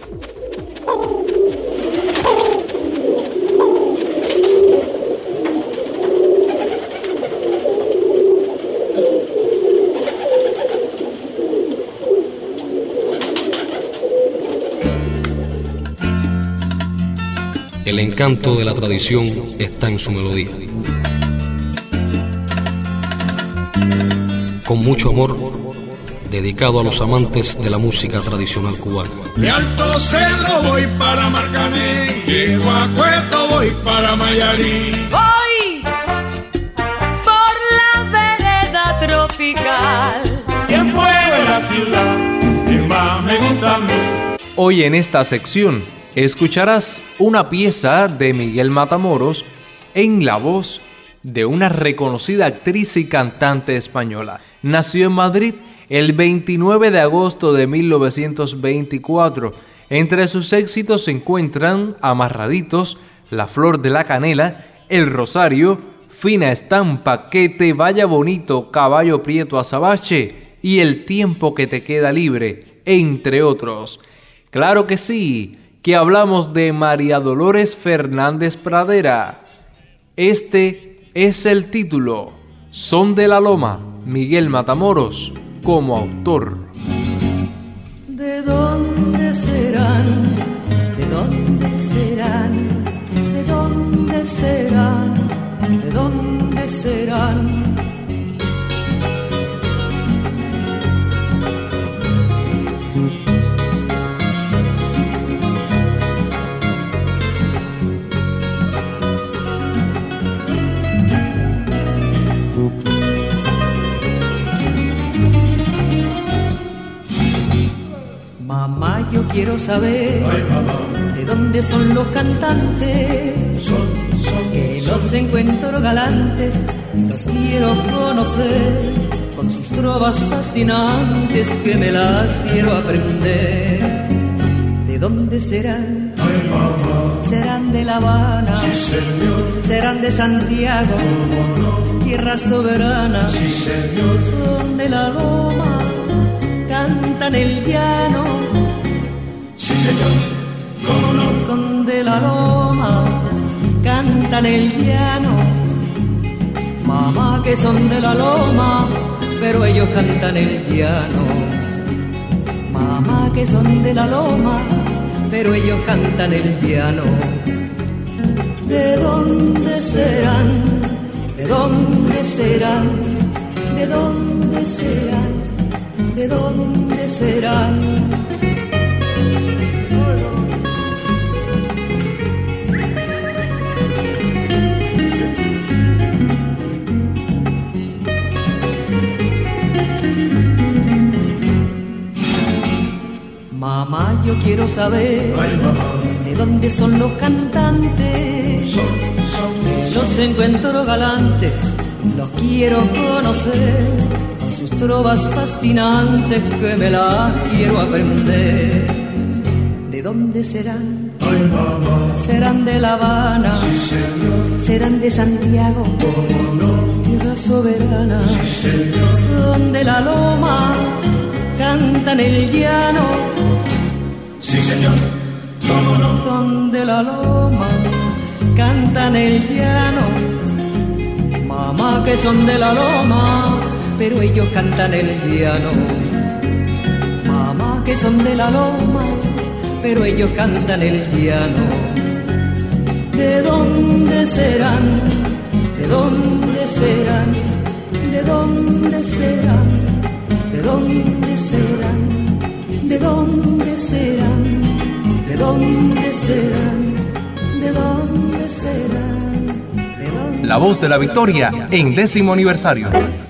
El encanto de la tradición está en su melodía. Con mucho amor, dedicado a los amantes de la música tradicional cubana. De Alto Cerro voy para Marcané, llego a Cueto voy para Mayarí. Voy por la vereda tropical. Y en fuego de la ciudad, que más me gusta a mí. Hoy en esta sección escucharás una pieza de Miguel Matamoros en la voz de una reconocida actriz y cantante española. Nació en Madrid el veintinueve de agosto de mil novecientos veinticuatro. Entre sus éxitos se encuentran Amarraditos, La Flor de la Canela, El Rosario, Fina Estampa, Que te vaya bonito, Caballo Prieto Azabache y El tiempo que te queda libre, entre otros. Claro que sí, que hablamos de María Dolores Fernández Pradera. Este es el título, Son de la Loma, Miguel Matamoros como autor. ¿De dónde serán? ¿De dónde serán? ¿De dónde serán? ¿De dónde serán? Mamá, yo quiero saber de dónde son los cantantes, son, son, que los son. Encuentro galantes, los quiero conocer, con sus trovas fascinantes que me las quiero aprender. ¿De dónde serán? Ay, mamá. ¿Serán de La Habana? Sí, señor. ¿Serán de Santiago? No. Tierra soberana. Sí, señor. Son de la loma, cantan el llano. Sí, señor, cómo no. Son de la loma, cantan el llano. Mamá, que son de la loma, pero ellos cantan el llano. Mamá, que son de la loma, pero ellos cantan el llano. ¿De dónde serán? ¿De dónde serán? ¿De dónde serán? ¿De dónde serán? Mamá, yo quiero saber. Ay, mamá. ¿De dónde son los cantantes? Son, son, que los son. Encuentro galantes, los quiero conocer, con sus trovas fascinantes que me las quiero aprender. ¿De dónde serán? Ay, mamá. ¿Serán de La Habana? Sí, señor. ¿Serán de Santiago? ¿Cómo no? Tierra soberana. Sí, señor. Son de la loma, cantan el llano. Sí, señor, cómo no. Son de la loma, cantan el llano. Mamá, que son de la loma, pero ellos cantan el llano. Mamá, que son de la loma, pero ellos cantan el llano. ¿De dónde serán? ¿De dónde serán? ¿De dónde serán? ¿De dónde serán? ¿De dónde serán? ¿De dónde serán? ¿De dónde serán? ¿De dónde? La Voz de la Victoria en décimo aniversario.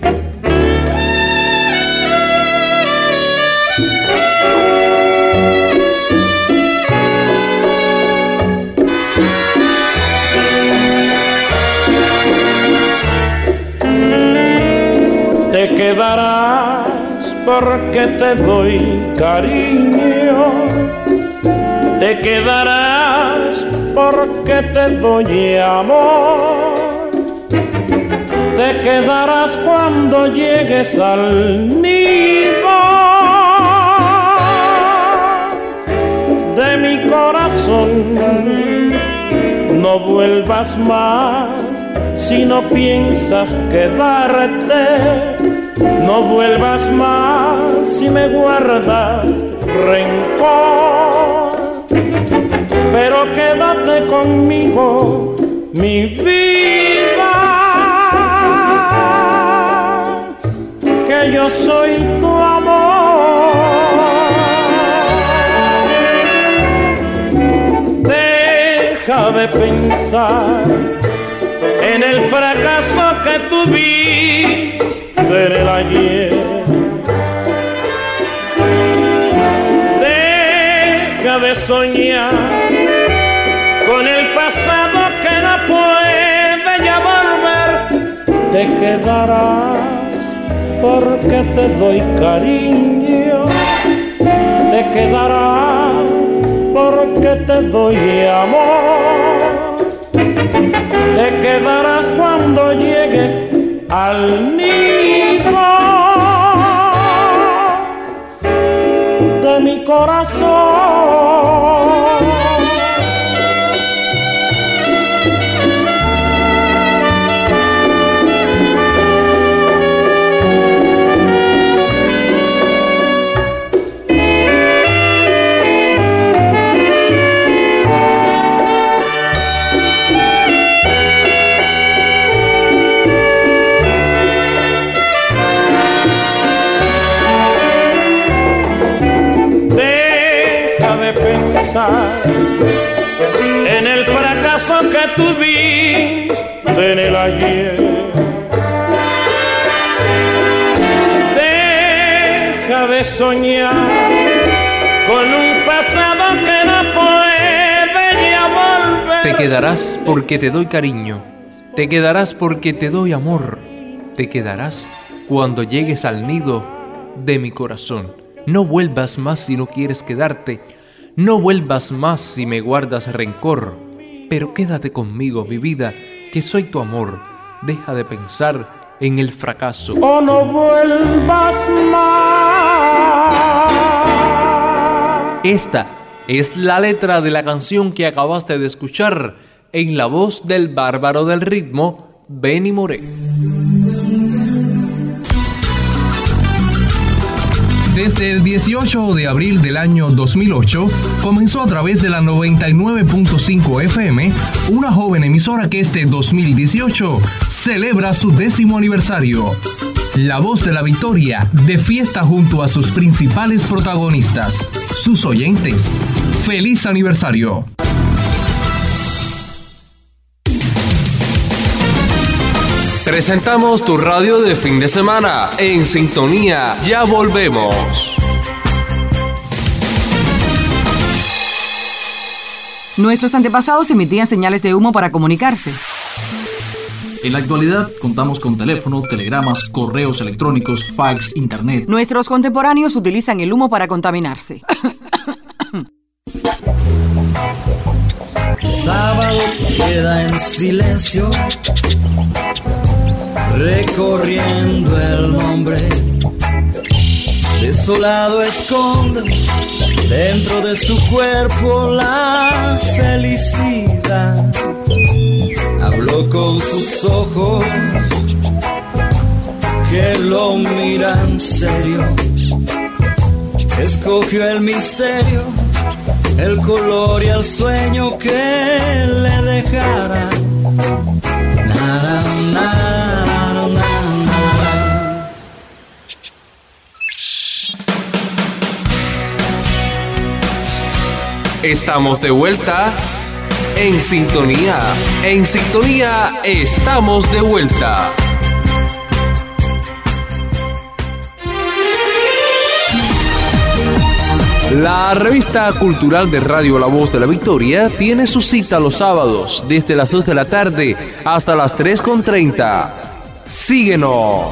Te quedarás porque te doy cariño, te quedarás porque te doy amor, te quedarás cuando llegues al nido de mi corazón. No vuelvas más si no piensas quedarte. No vuelvas más si me guardas rencor, pero quédate conmigo, mi vida, que yo soy tu amor. Deja de pensar en el fracaso que tuviste en el ayer. Deja de soñar con el pasado que no puede te quedarás porque te doy cariño, te quedarás porque te doy amor, te quedarás cuando llegues al nido de mi corazón. En el fracaso que tuviste en el ayer, deja de soñar con un pasado que no puede ya volver. Te quedarás porque te doy cariño, te quedarás porque te doy amor, te quedarás cuando llegues al nido de mi corazón. No vuelvas más si no quieres quedarte. No vuelvas más si me guardas rencor, pero quédate conmigo, mi vida, que soy tu amor. Deja de pensar en el fracaso. Oh, no vuelvas más. Esta es la letra de la canción que acabaste de escuchar en la voz del bárbaro del ritmo, Benny Moré. Desde el dieciocho de abril del año dos mil ocho, comenzó a través de la noventa y nueve punto cinco F M, una joven emisora que este dos mil dieciocho celebra su décimo aniversario. La Voz de la Victoria, de fiesta junto a sus principales protagonistas, sus oyentes. ¡Feliz aniversario! Presentamos tu radio de fin de semana. En sintonía, ya volvemos. Nuestros antepasados emitían señales de humo para comunicarse. En la actualidad contamos con teléfono, telegramas, correos electrónicos, fax, internet. Nuestros contemporáneos utilizan el humo para contaminarse. Sábado queda en silencio, recorriendo el nombre. Desolado esconde dentro de su cuerpo la felicidad. Habló con sus ojos que lo miran serio. Escogió el misterio, el color y el sueño que le dejara. Nada, nada, nada. Estamos de vuelta en sintonía. En sintonía estamos de vuelta. La revista cultural de Radio La Voz de la Victoria tiene su cita los sábados desde las dos de la tarde hasta las tres con treinta. Síguenos.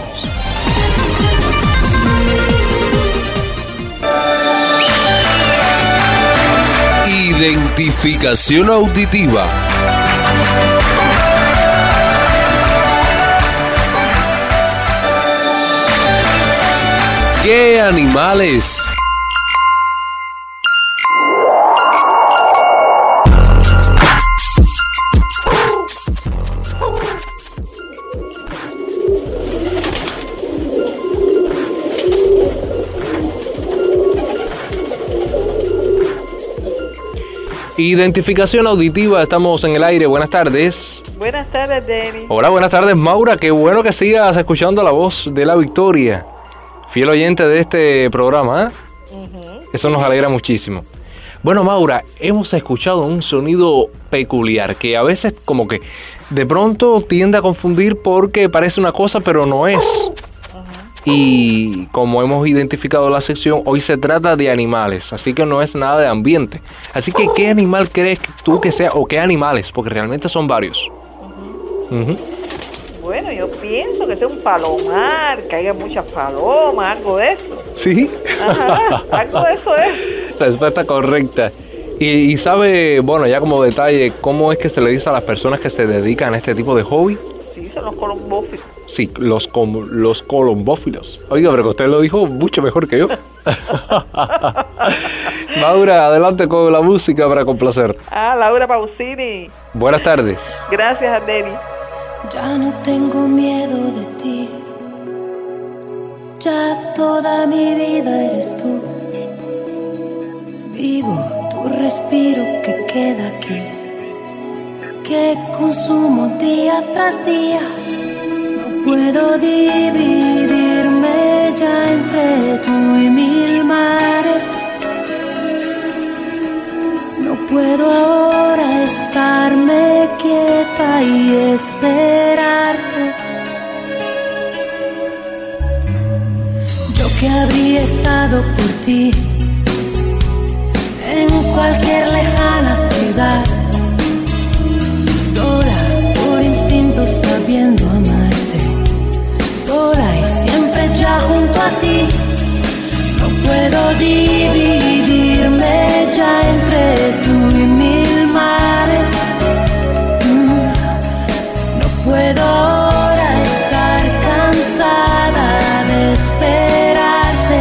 Identificación auditiva. ¿Qué animales? Identificación auditiva, estamos en el aire. Buenas tardes. Buenas tardes, Denny. Hola, buenas tardes, Maura. Qué bueno que sigas escuchando la Voz de la Victoria. Fiel oyente de este programa, ¿eh? Uh-huh. Eso nos alegra muchísimo. Bueno, Maura, hemos escuchado un sonido peculiar que a veces como que de pronto tiende a confundir porque parece una cosa pero no es. Y como hemos identificado la sección, hoy se trata de animales, así que no es nada de ambiente. Así que, ¿qué animal crees tú que sea, o qué animales? Porque realmente son varios. Uh-huh. Uh-huh. Bueno, yo pienso que sea un palomar, que haya muchas palomas, algo de eso. ¿Sí? Ajá, algo de eso es. Respuesta correcta. Y, y sabe, bueno, ya como detalle, ¿cómo es que se le dice a las personas que se dedican a este tipo de hobby? Sí, son los colombófilos. Sí, los, com los colombófilos. Oiga, pero que usted lo dijo mucho mejor que yo. Laura, adelante con la música para complacer. Ah, Laura Pausini. Buenas tardes. Gracias, Adeli. Ya no tengo miedo de ti. Ya toda mi vida eres tú. Vivo tu respiro que queda aquí, que consumo día tras día. No puedo dividirme ya entre tú y mil mares. No puedo ahora estarme quieta y esperarte. Yo que habría estado por ti en cualquier lejana ciudad, sola por instinto sabiendo amarte, sola y siempre ya junto a ti. No puedo dividirme ya entre tú y mil mares. Mm. No puedo ahora estar cansada de esperarte.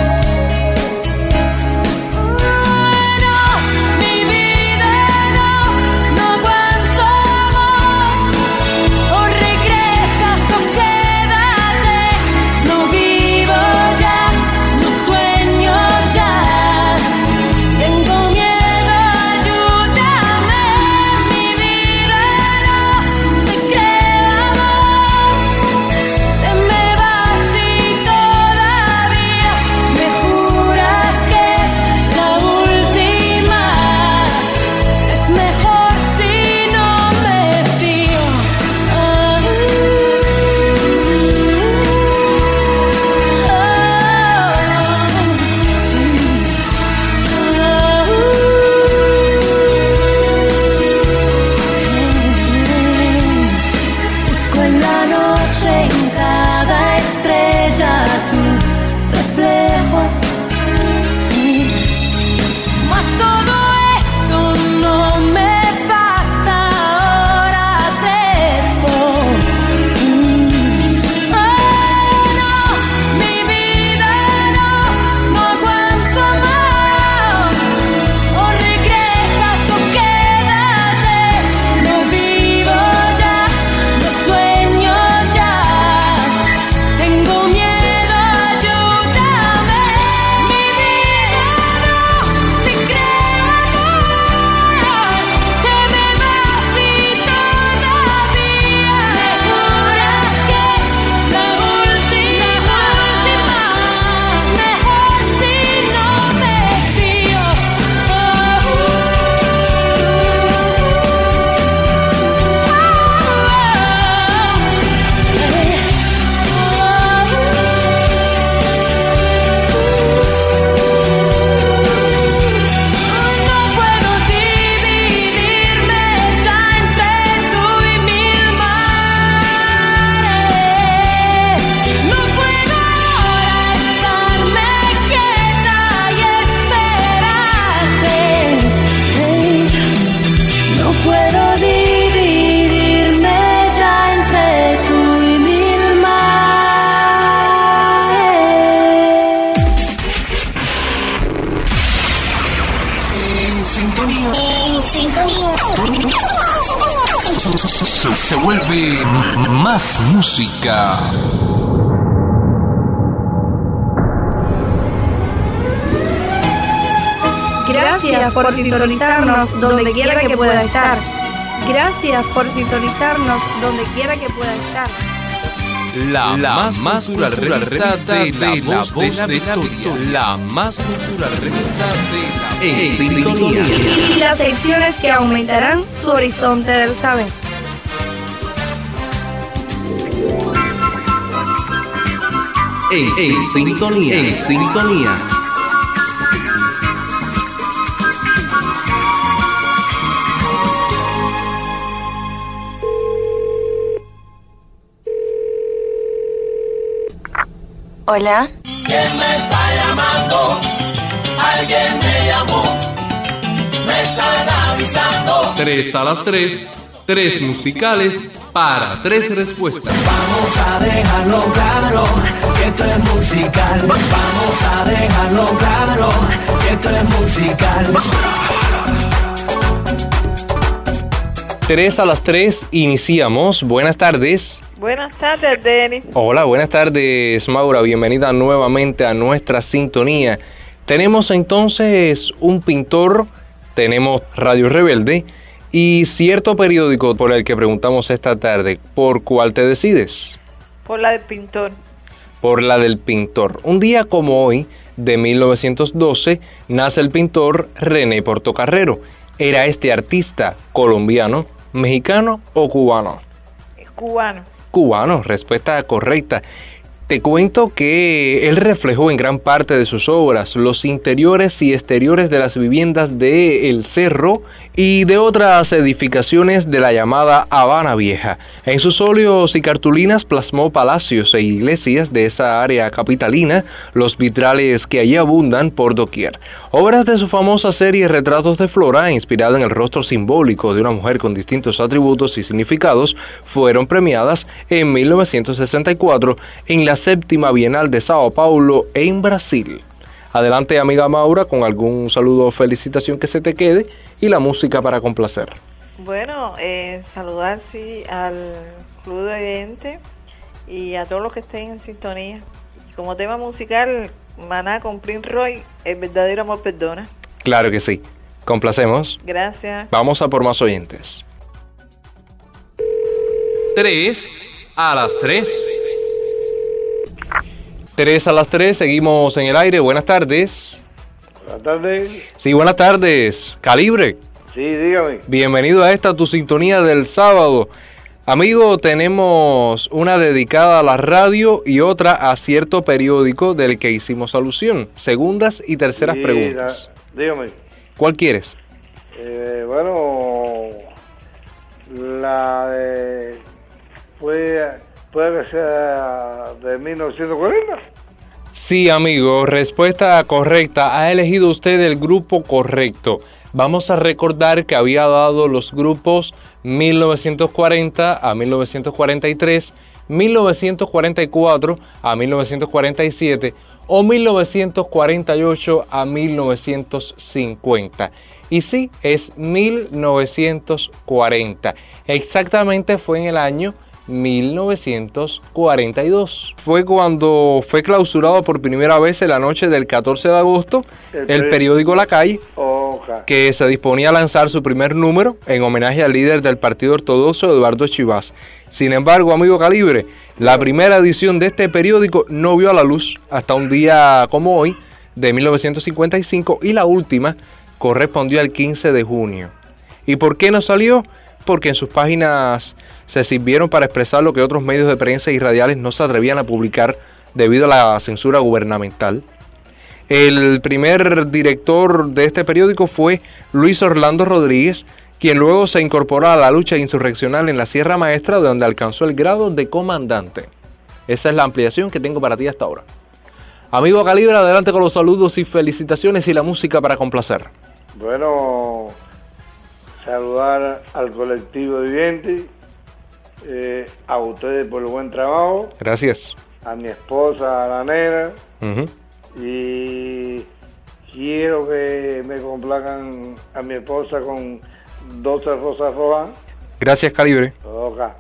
Se, se vuelve más música. Gracias por sintonizarnos donde quiera que pueda estar. Gracias por sintonizarnos donde quiera que pueda estar. La, la más, más cultural revista de, de la voz de la Victoria. La más cultural revista de la En Sintonía. Y las secciones que aumentarán su horizonte del saber. En, en Sintonía. En Sintonía. Hola. ¿Quién me está llamando? Alguien me llamó. Me están avisando. Tres a las tres, tres musicales para tres respuestas. Vamos a dejarlo claro que esto es musical. Vamos a dejarlo claro que esto es musical. Tres a las tres, iniciamos. Buenas tardes. Buenas tardes, Denis. Hola, buenas tardes, Maura. Bienvenida nuevamente a nuestra sintonía. Tenemos entonces un pintor, tenemos Radio Rebelde y cierto periódico por el que preguntamos esta tarde. ¿Por cuál te decides? Por la del pintor. Por la del pintor. Un día como hoy, de mil novecientos doce, nace el pintor René Portocarrero. ¿Era este artista colombiano, mexicano o cubano? Cubano. Cubano, respuesta correcta. Te cuento que él reflejó en gran parte de sus obras los interiores y exteriores de las viviendas de El Cerro y de otras edificaciones de la llamada Habana Vieja. En sus óleos y cartulinas plasmó palacios e iglesias de esa área capitalina, los vitrales que allí abundan por doquier. Obras de su famosa serie Retratos de Flora, inspirada en el rostro simbólico de una mujer con distintos atributos y significados, fueron premiadas en mil novecientos sesenta y cuatro en la séptima Bienal de Sao Paulo en Brasil. Adelante, amiga Maura, con algún saludo o felicitación que se te quede y la música para complacer. Bueno, eh, saludar sí al Club de Oyentes y a todos los que estén en sintonía. Como tema musical, Maná con Prince Roy, El verdadero amor perdona. Claro que sí, complacemos. Gracias. Vamos a por más oyentes. Tres a las tres. Tres a las tres, seguimos en el aire. Buenas tardes. Buenas tardes. Sí, buenas tardes. Calibre. Sí, dígame. Bienvenido a esta tu sintonía del sábado. Amigo, tenemos una dedicada a la radio y otra a cierto periódico del que hicimos alusión. Segundas y terceras sí, preguntas. La, dígame. ¿Cuál quieres? Eh, bueno, la de... Fue... ¿Puede que sea de mil novecientos cuarenta? Sí, amigo, respuesta correcta. Ha elegido usted el grupo correcto. Vamos a recordar que había dado los grupos mil novecientos cuarenta a mil novecientos cuarenta y tres, mil novecientos cuarenta y cuatro a mil novecientos cuarenta y siete o mil novecientos cuarenta y ocho a mil novecientos cincuenta. Y sí, es mil novecientos cuarenta. Exactamente fue en el año mil novecientos cuarenta y dos. Fue cuando fue clausurado por primera vez en la noche del catorce de agosto el, el periódico La Calle, okay, que se disponía a lanzar su primer número en homenaje al líder del Partido Ortodoxo, Eduardo Chivas. Sin embargo, amigo Calibre, la primera edición de este periódico no vio a la luz hasta un día como hoy, de mil novecientos cincuenta y cinco, y la última correspondió al quince de junio. ¿Y por qué no salió? Porque en sus páginas se sirvieron para expresar lo que otros medios de prensa y radiales no se atrevían a publicar debido a la censura gubernamental. El primer director de este periódico fue Luis Orlando Rodríguez, quien luego se incorporó a la lucha insurreccional en la Sierra Maestra, donde alcanzó el grado de comandante. Esa es la ampliación que tengo para ti hasta ahora. Amigo Calibre, adelante con los saludos y felicitaciones y la música para complacer. Bueno, saludar al colectivo viviente, eh, a ustedes por el buen trabajo. Gracias. A mi esposa, a la nena. Uh-huh. Y quiero que me complacan a mi esposa con doce rosas rojas. Gracias, Calibre. Oca.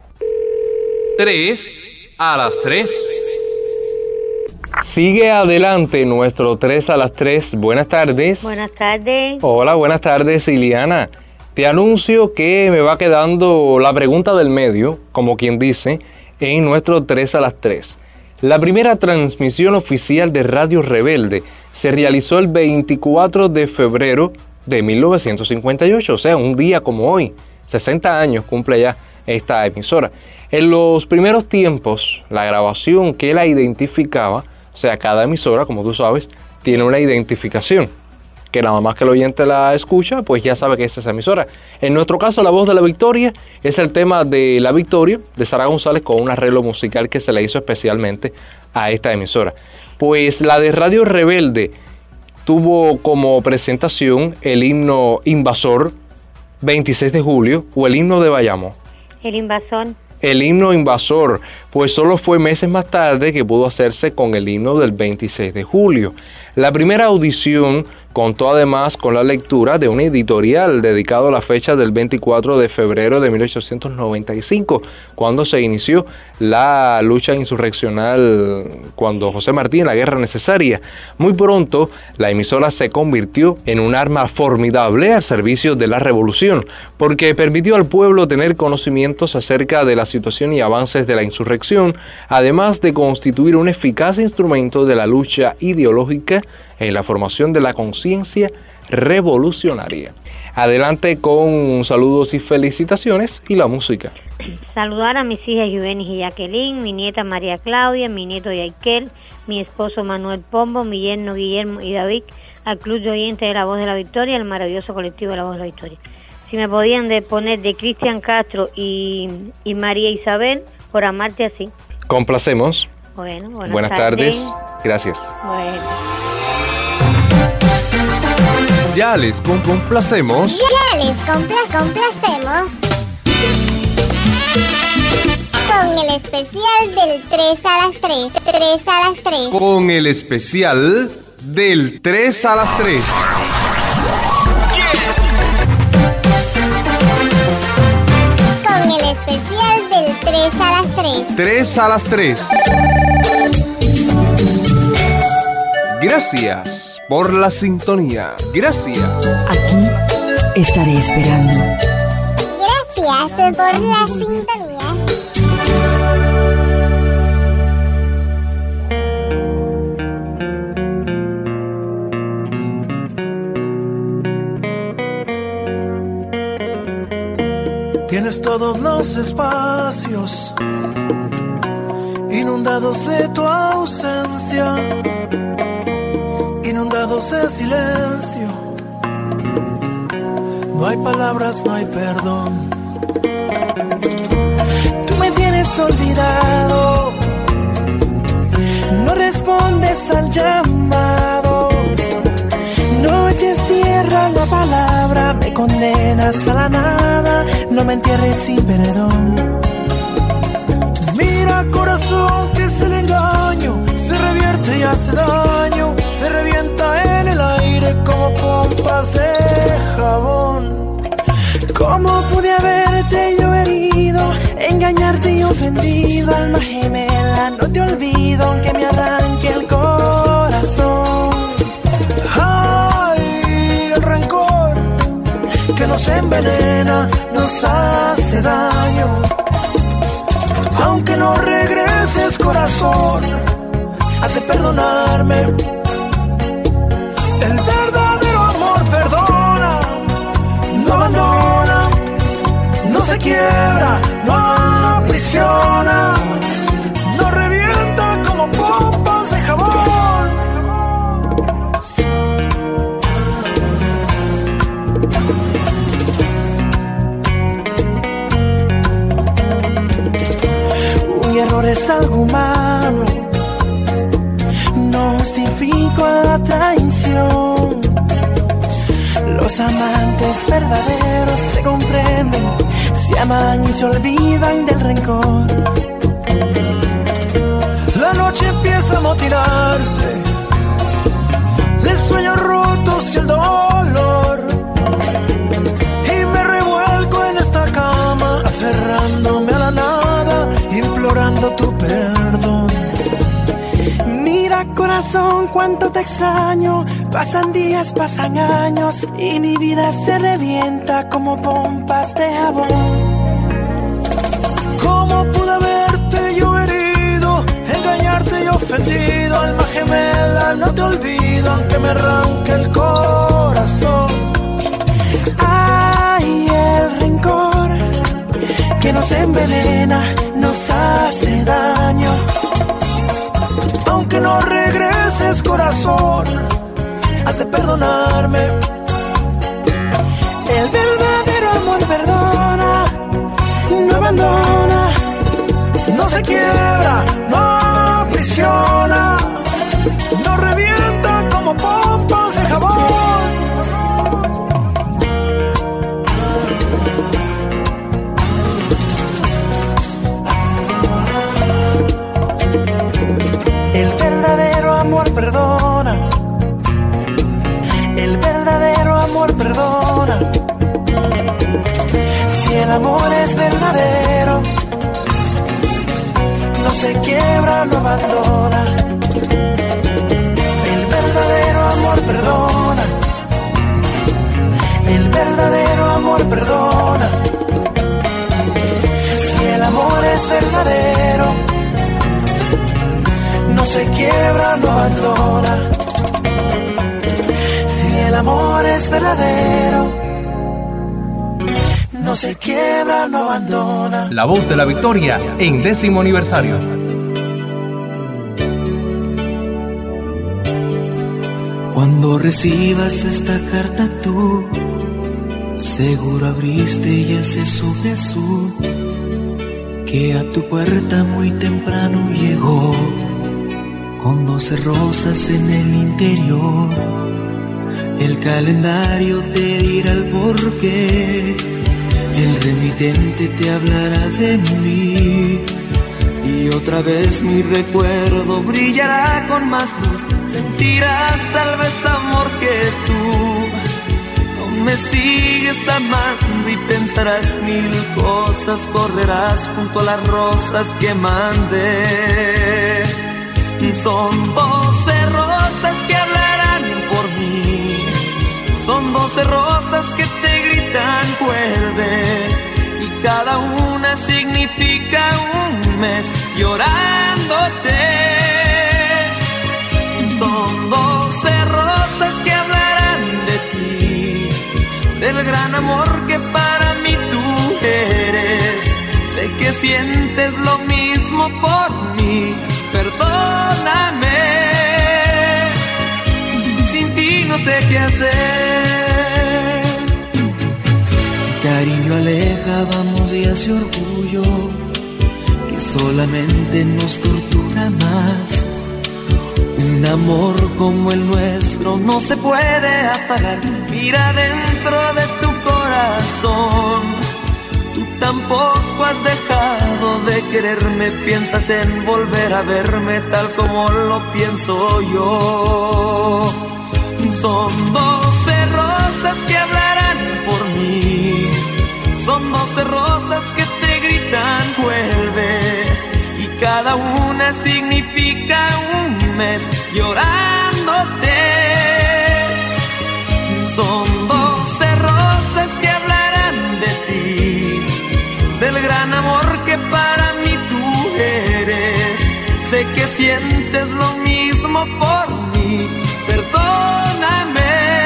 Tres a las tres. Sigue adelante nuestro tres a las tres. Buenas tardes. Buenas tardes. Hola, buenas tardes, Iliana. Te anuncio que me va quedando la pregunta del medio, como quien dice, en nuestro tres a las tres. La primera transmisión oficial de Radio Rebelde se realizó el veinticuatro de febrero de mil novecientos cincuenta y ocho, o sea, un día como hoy, sesenta años cumple ya esta emisora. En los primeros tiempos, la grabación que la identificaba, o sea, cada emisora, como tú sabes, tiene una identificación, que nada más que el oyente la escucha, pues ya sabe que es esa emisora. En nuestro caso, La Voz de la Victoria es el tema de La Victoria, de Sara González, con un arreglo musical que se le hizo especialmente a esta emisora. Pues la de Radio Rebelde tuvo como presentación el himno Invasor, veintiséis de julio, o el himno de Bayamo. El Invasor. El himno Invasor, pues solo fue meses más tarde que pudo hacerse con el himno del veintiséis de julio. La primera audición contó además con la lectura de un editorial dedicado a la fecha del veinticuatro de febrero de mil ochocientos noventa y cinco, cuando se inició la lucha insurreccional, cuando José Martí en la Guerra Necesaria. Muy pronto, la emisora se convirtió en un arma formidable al servicio de la revolución, porque permitió al pueblo tener conocimientos acerca de la situación y avances de la insurrección, además de constituir un eficaz instrumento de la lucha ideológica en la formación de la conciencia revolucionaria. Adelante con saludos y felicitaciones y la música. Saludar a mis hijas Juvenis y Jacqueline, mi nieta María Claudia, mi nieto Yaikel, mi esposo Manuel Pombo, mi yerno Guillermo y David, al Club de Oyentes de La Voz de la Victoria, al maravilloso colectivo de La Voz de la Victoria. Si me podían de poner de Cristian Castro y, y María Isabel, por amarte así. Complacemos. Bueno, buenas, buenas tardes. tardes. Gracias. Bueno. Ya les complacemos. Ya les compla- complacemos. Con el especial del tres a las tres. tres a las tres. Con el especial del tres a las tres. Con el especial del tres a las tres. tres a las tres. Gracias por la sintonía. Gracias. Aquí estaré esperando. Gracias por la sintonía. Tienes todos los espacios inundados de tu ausencia, inundados de silencio. No hay palabras, no hay perdón. Tú me tienes olvidado, no respondes al llamado. Noches tierra la palabra, me condenas a la nada. No me entierres sin perdón. Mira corazón, que es el engaño, se revierte y hace daño, se revienta en el aire como pompas de jabón. ¿Cómo pude haberte yo herido, engañarte y ofendido? Alma gemela, no te olvido aunque me arranque el corazón. Ay, el rencor que nos envenena, nos hace daño. Aunque no regreses corazón, hace perdonarme. El verdadero amor perdona, no abandona, no se quiebra, no aprisiona, no revienta como pompas de jabón. Un error es algo humano, no justifico la traición. Los amantes verdaderos se comprenden, se aman y se olvidan del rencor. La noche empieza a motinarse de sueños rotos y el dolor, y me revuelco en esta cama, aferrándome a la nada, implorando tu perdón. Mira corazón, cuánto te extraño. Pasan días, pasan años y mi vida se revienta como pompas de jabón. ¿Cómo pude haberte yo herido, engañarte y ofendido? Alma gemela, no te olvido aunque me arranque el corazón. Ay, el rencor que nos envenena, nos hace daño. Aunque no regreses corazón, has de perdonarme. El verdadero amor perdona, no abandona, no se quiebra, no aprisiona, no revienta como pompas de jabón. El verdadero amor perdona, el verdadero amor perdona. Si el amor es verdadero, no se quiebra, no abandona. El verdadero amor perdona, el verdadero amor perdona. Si el amor es verdadero, no se quiebra, no abandona. Si el amor es verdadero, no se quiebra, no abandona. La Voz de la Victoria en décimo aniversario. Cuando recibas esta carta tú, seguro abriste ya ese sobre azul que a tu puerta muy temprano llegó, con doce rosas en el interior. El calendario te dirá el porqué, el remitente te hablará de mí, y otra vez mi recuerdo brillará con más luz. Sentirás tal vez amor que tú no me sigues amando, y pensarás mil cosas, correrás junto a las rosas que mandé. Son doce rosas que hablarán por mí, son doce rosas que te gritan vuelve, y cada una significa un mes llorándote. Son doce rosas que hablarán de ti, del gran amor que para mí tú eres. Sé que sientes lo mismo por mí, perdóname. Sin ti no sé qué hacer. Cariño aleja, vamos y hace orgullo que solamente nos tortura más. Un amor como el nuestro no se puede apagar. Mira dentro de tu corazón, tú tampoco has dejado de quererme. Piensas en volver a verme tal como lo pienso yo. Son doce rosas que hablarán por mí, son doce rosas que te gritan vuelve, y cada una significa un mes llorándote. Son doce rosas que hablarán de ti, del gran amor que para mí tú eres. Sé que sientes lo mismo por mí, perdóname.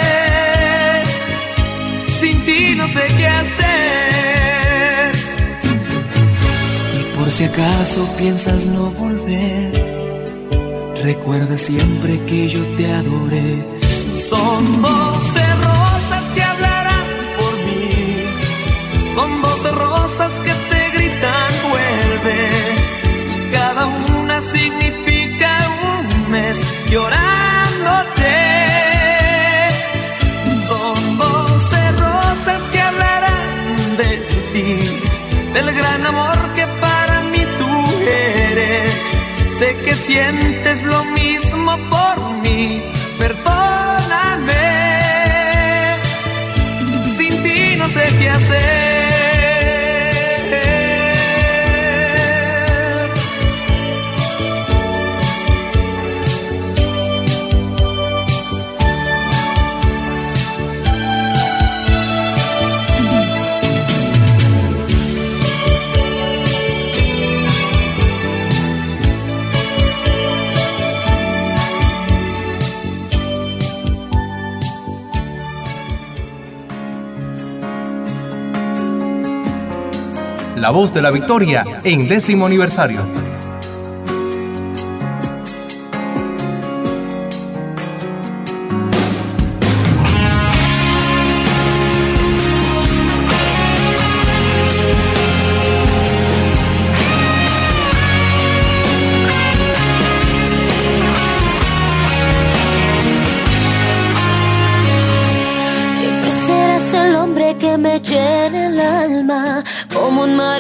Sin ti no sé qué hacer. Y por si acaso piensas no volver, recuerda siempre que yo te adoré. Son doce rosas que hablarán por mí, son doce rosas que te gritan vuelve, y cada una significa un mes llorándote. Son doce rosas que hablarán de ti, del gran amor que para mí tú eres. Sé que sientes lo mismo por mí, perdóname. Sin ti no sé qué hacer. La Voz de la Victoria en décimo aniversario.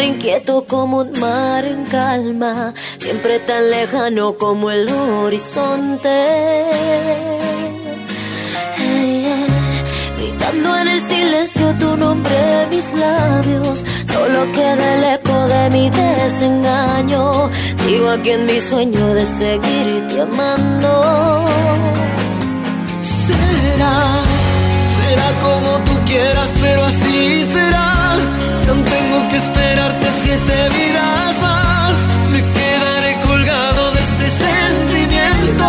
inquieto como un mar en calma, siempre tan lejano como el horizonte. Hey, yeah. Gritando en el silencio tu nombre, mis labios, solo queda el eco de mi desengaño. Sigo aquí en mi sueño de seguirte amando. Será, será como tú quieras, pero así será. Si aún tengo que esperarte siete vidas más, me quedaré colgado de este sentimiento.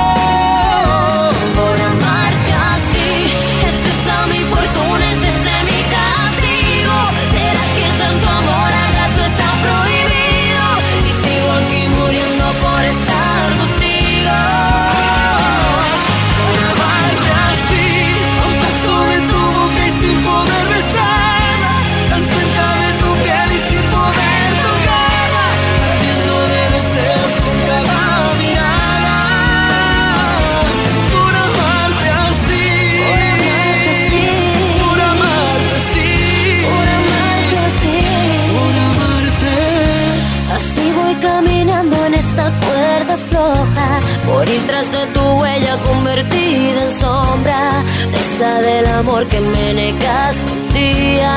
Por amarte así, es esta mi fortuna, es ese mi castigo. ¿Será que tanto amor acaso está prohibido? Y sigo aquí muriendo por estar contigo. Por amarte así, a un paso de tu boca y sin poder besarla, tan cerca de tu piel y sin poder tocarla, ardiendo de deseos con cada mirada. Por amarte así, por amarte así, Por amarte así, por amarte. así voy caminando en esta cuerda floja, por ir tras de tu huella convertida en sombra, presa del amor que me negaste un día.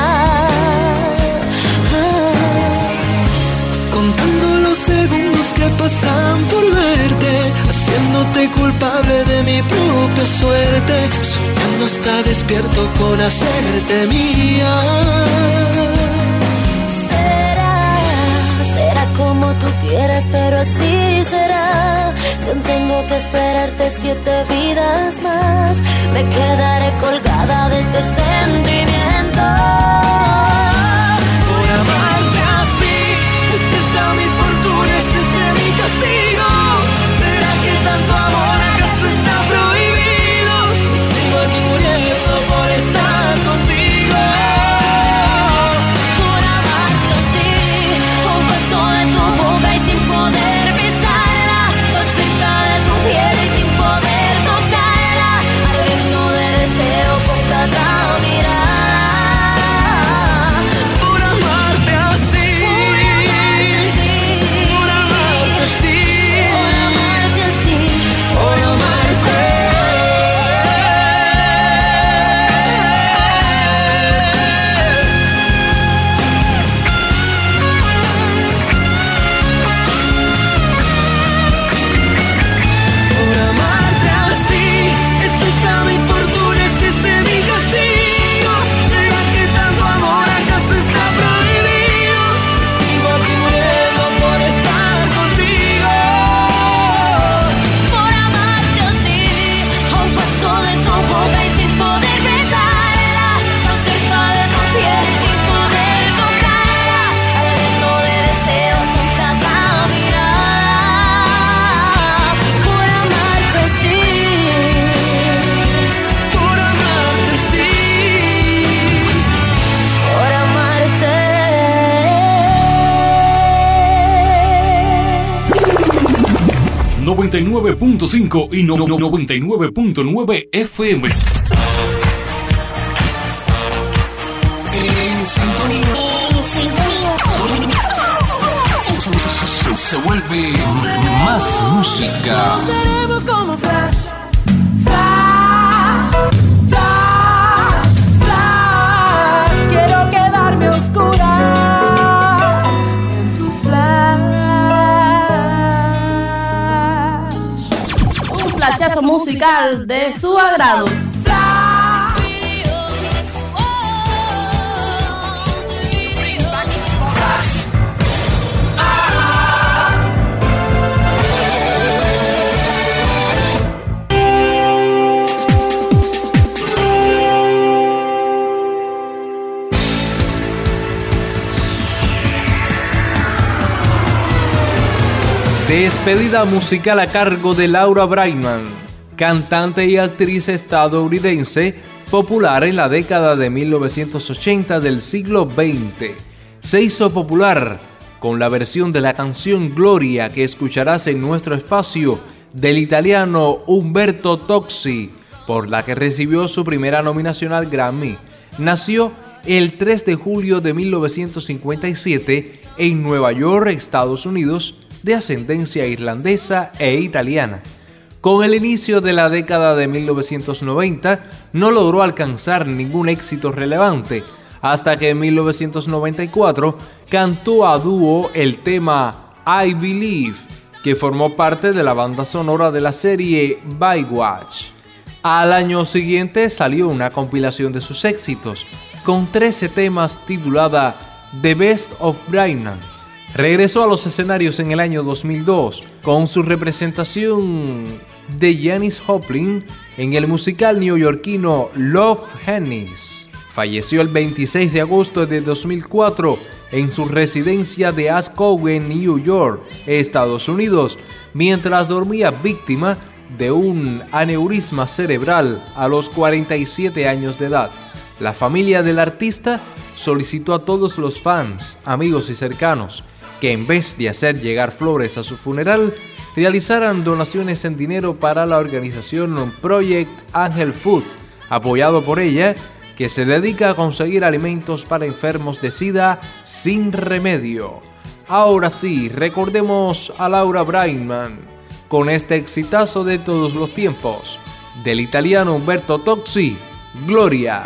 Ah. Contando los segundos que pasan por verte, haciéndote culpable de mi propia suerte, soñando hasta despierto con hacerte mía. Será, será como tú quieras, pero así será. Si aún tengo que esperarte siete vidas más, me quedaré colgada de este sentimiento. Por amarte así, es esta mi fortuna, es ese mi castigo. ¿Será que tanto amor acaso está prohibido? Y sigo aquí muriendo por estar contigo. Por amarte así, a un paso de tu boca y sin poder besarla, tan cerca de tu piel y sin poder tocarla, ardiendo de deseo con cada mirada. Por amarte así, Por amarte así, por amarte así, por amarte así, por amarte. Por amarte así, es esta mi fortuna, es este mi castigo. ¿Será que tanto amor acaso está prohibido? Sigo aquí muriendo por estar contigo. por amarte así, a un paso de tu boca y sin poder besarla, tan cerca de tu piel y sin poder tocarla, ardiendo de deseos con cada mirada. Por amarte así, Por amarte así. por amarte. noventa y nueve punto cinco y no- no- noventa y nueve punto nueve F M. En sintonía. Se, se vuelve más música. Seremos como flash, flash, flash, flash. Quiero quedarme a oscuras en tu flash. Un flashazo musical de su agrado. Despedida musical a cargo de Laura Brightman, cantante y actriz estadounidense popular en la década de mil novecientos ochenta del siglo veinte. Se hizo popular con la versión de la canción Gloria que escucharás en nuestro espacio del italiano Umberto Tozzi, por la que recibió su primera nominación al Grammy. Nació el tres de julio de mil novecientos cincuenta y siete en Nueva York, Estados Unidos, de ascendencia irlandesa e italiana. Con el inicio de la década de mil novecientos noventa, no logró alcanzar ningún éxito relevante, hasta que en mil novecientos noventa y cuatro cantó a dúo el tema I Believe, que formó parte de la banda sonora de la serie Baywatch. Al año siguiente salió una compilación de sus éxitos, con trece temas titulada The Best of Brian. Regresó a los escenarios en el año dos mil dos con su representación de Janis Joplin en el musical neoyorquino Love Hennings. Falleció el veintiséis de agosto de dos mil cuatro en su residencia de Ascowen, New York, Estados Unidos, mientras dormía víctima de un aneurisma cerebral a los cuarenta y siete años de edad. La familia del artista solicitó a todos los fans, amigos y cercanos que en vez de hacer llegar flores a su funeral, realizaran donaciones en dinero para la organización Project Angel Food, apoyado por ella, que se dedica a conseguir alimentos para enfermos de SIDA sin remedio. Ahora sí, recordemos a Laura Brightman con este exitazo de todos los tiempos, del italiano Umberto Tozzi, Gloria.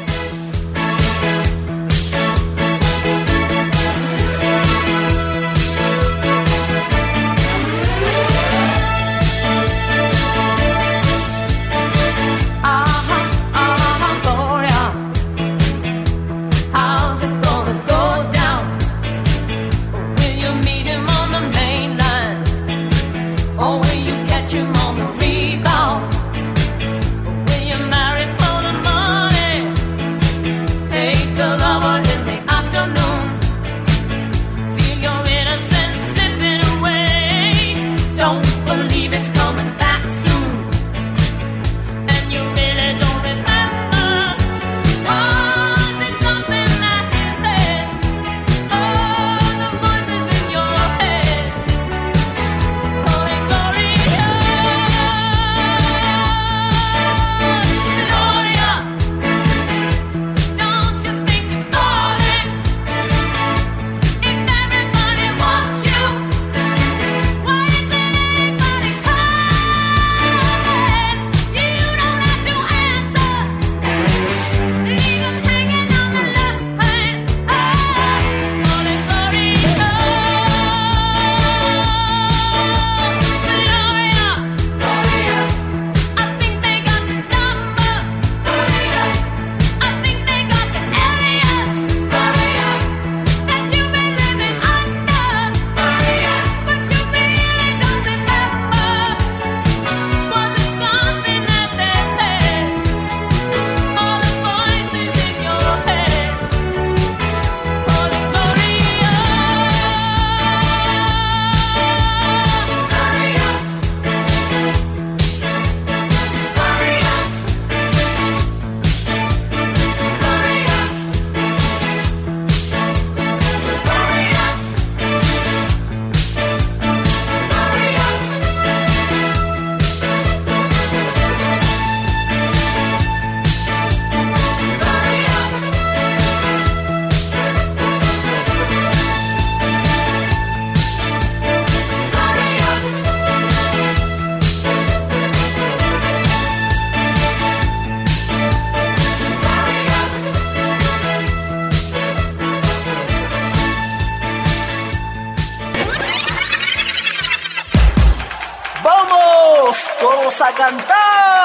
todos a cantar.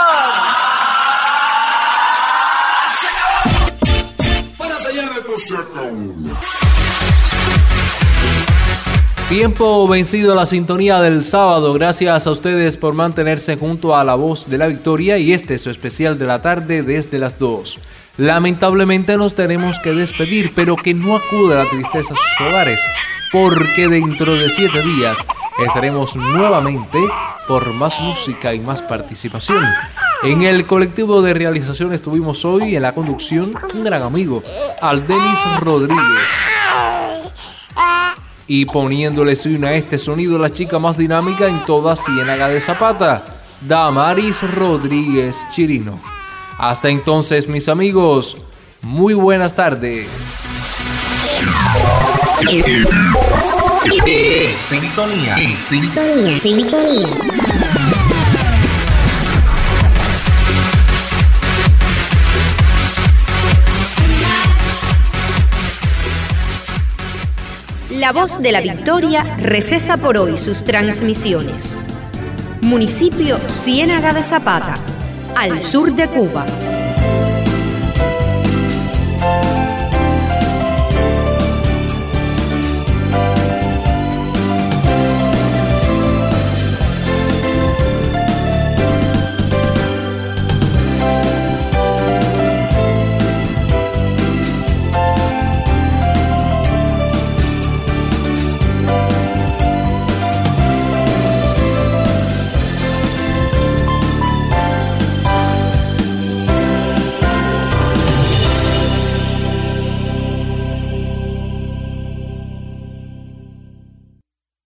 Para sellar esto se acabó. Tiempo vencido a la sintonía del sábado. Gracias a ustedes por mantenerse junto a la voz de la victoria y este es su especial de la tarde desde las dos. Lamentablemente nos tenemos que despedir, pero que no acuda la tristeza a sus hogares, porque dentro de siete días estaremos nuevamente por más música y más participación. En el colectivo de realización estuvimos hoy en la conducción un gran amigo, Aldenis Rodríguez. Y poniéndole swing a este sonido, la chica más dinámica en toda Ciénaga de Zapata, Damaris Rodríguez Chirino. Hasta entonces, mis amigos, Muy buenas tardes. Sintonía, sintonía, sintonía. La Voz de la Victoria recesa por hoy sus transmisiones. Municipio Ciénaga de Zapata, al sur de Cuba.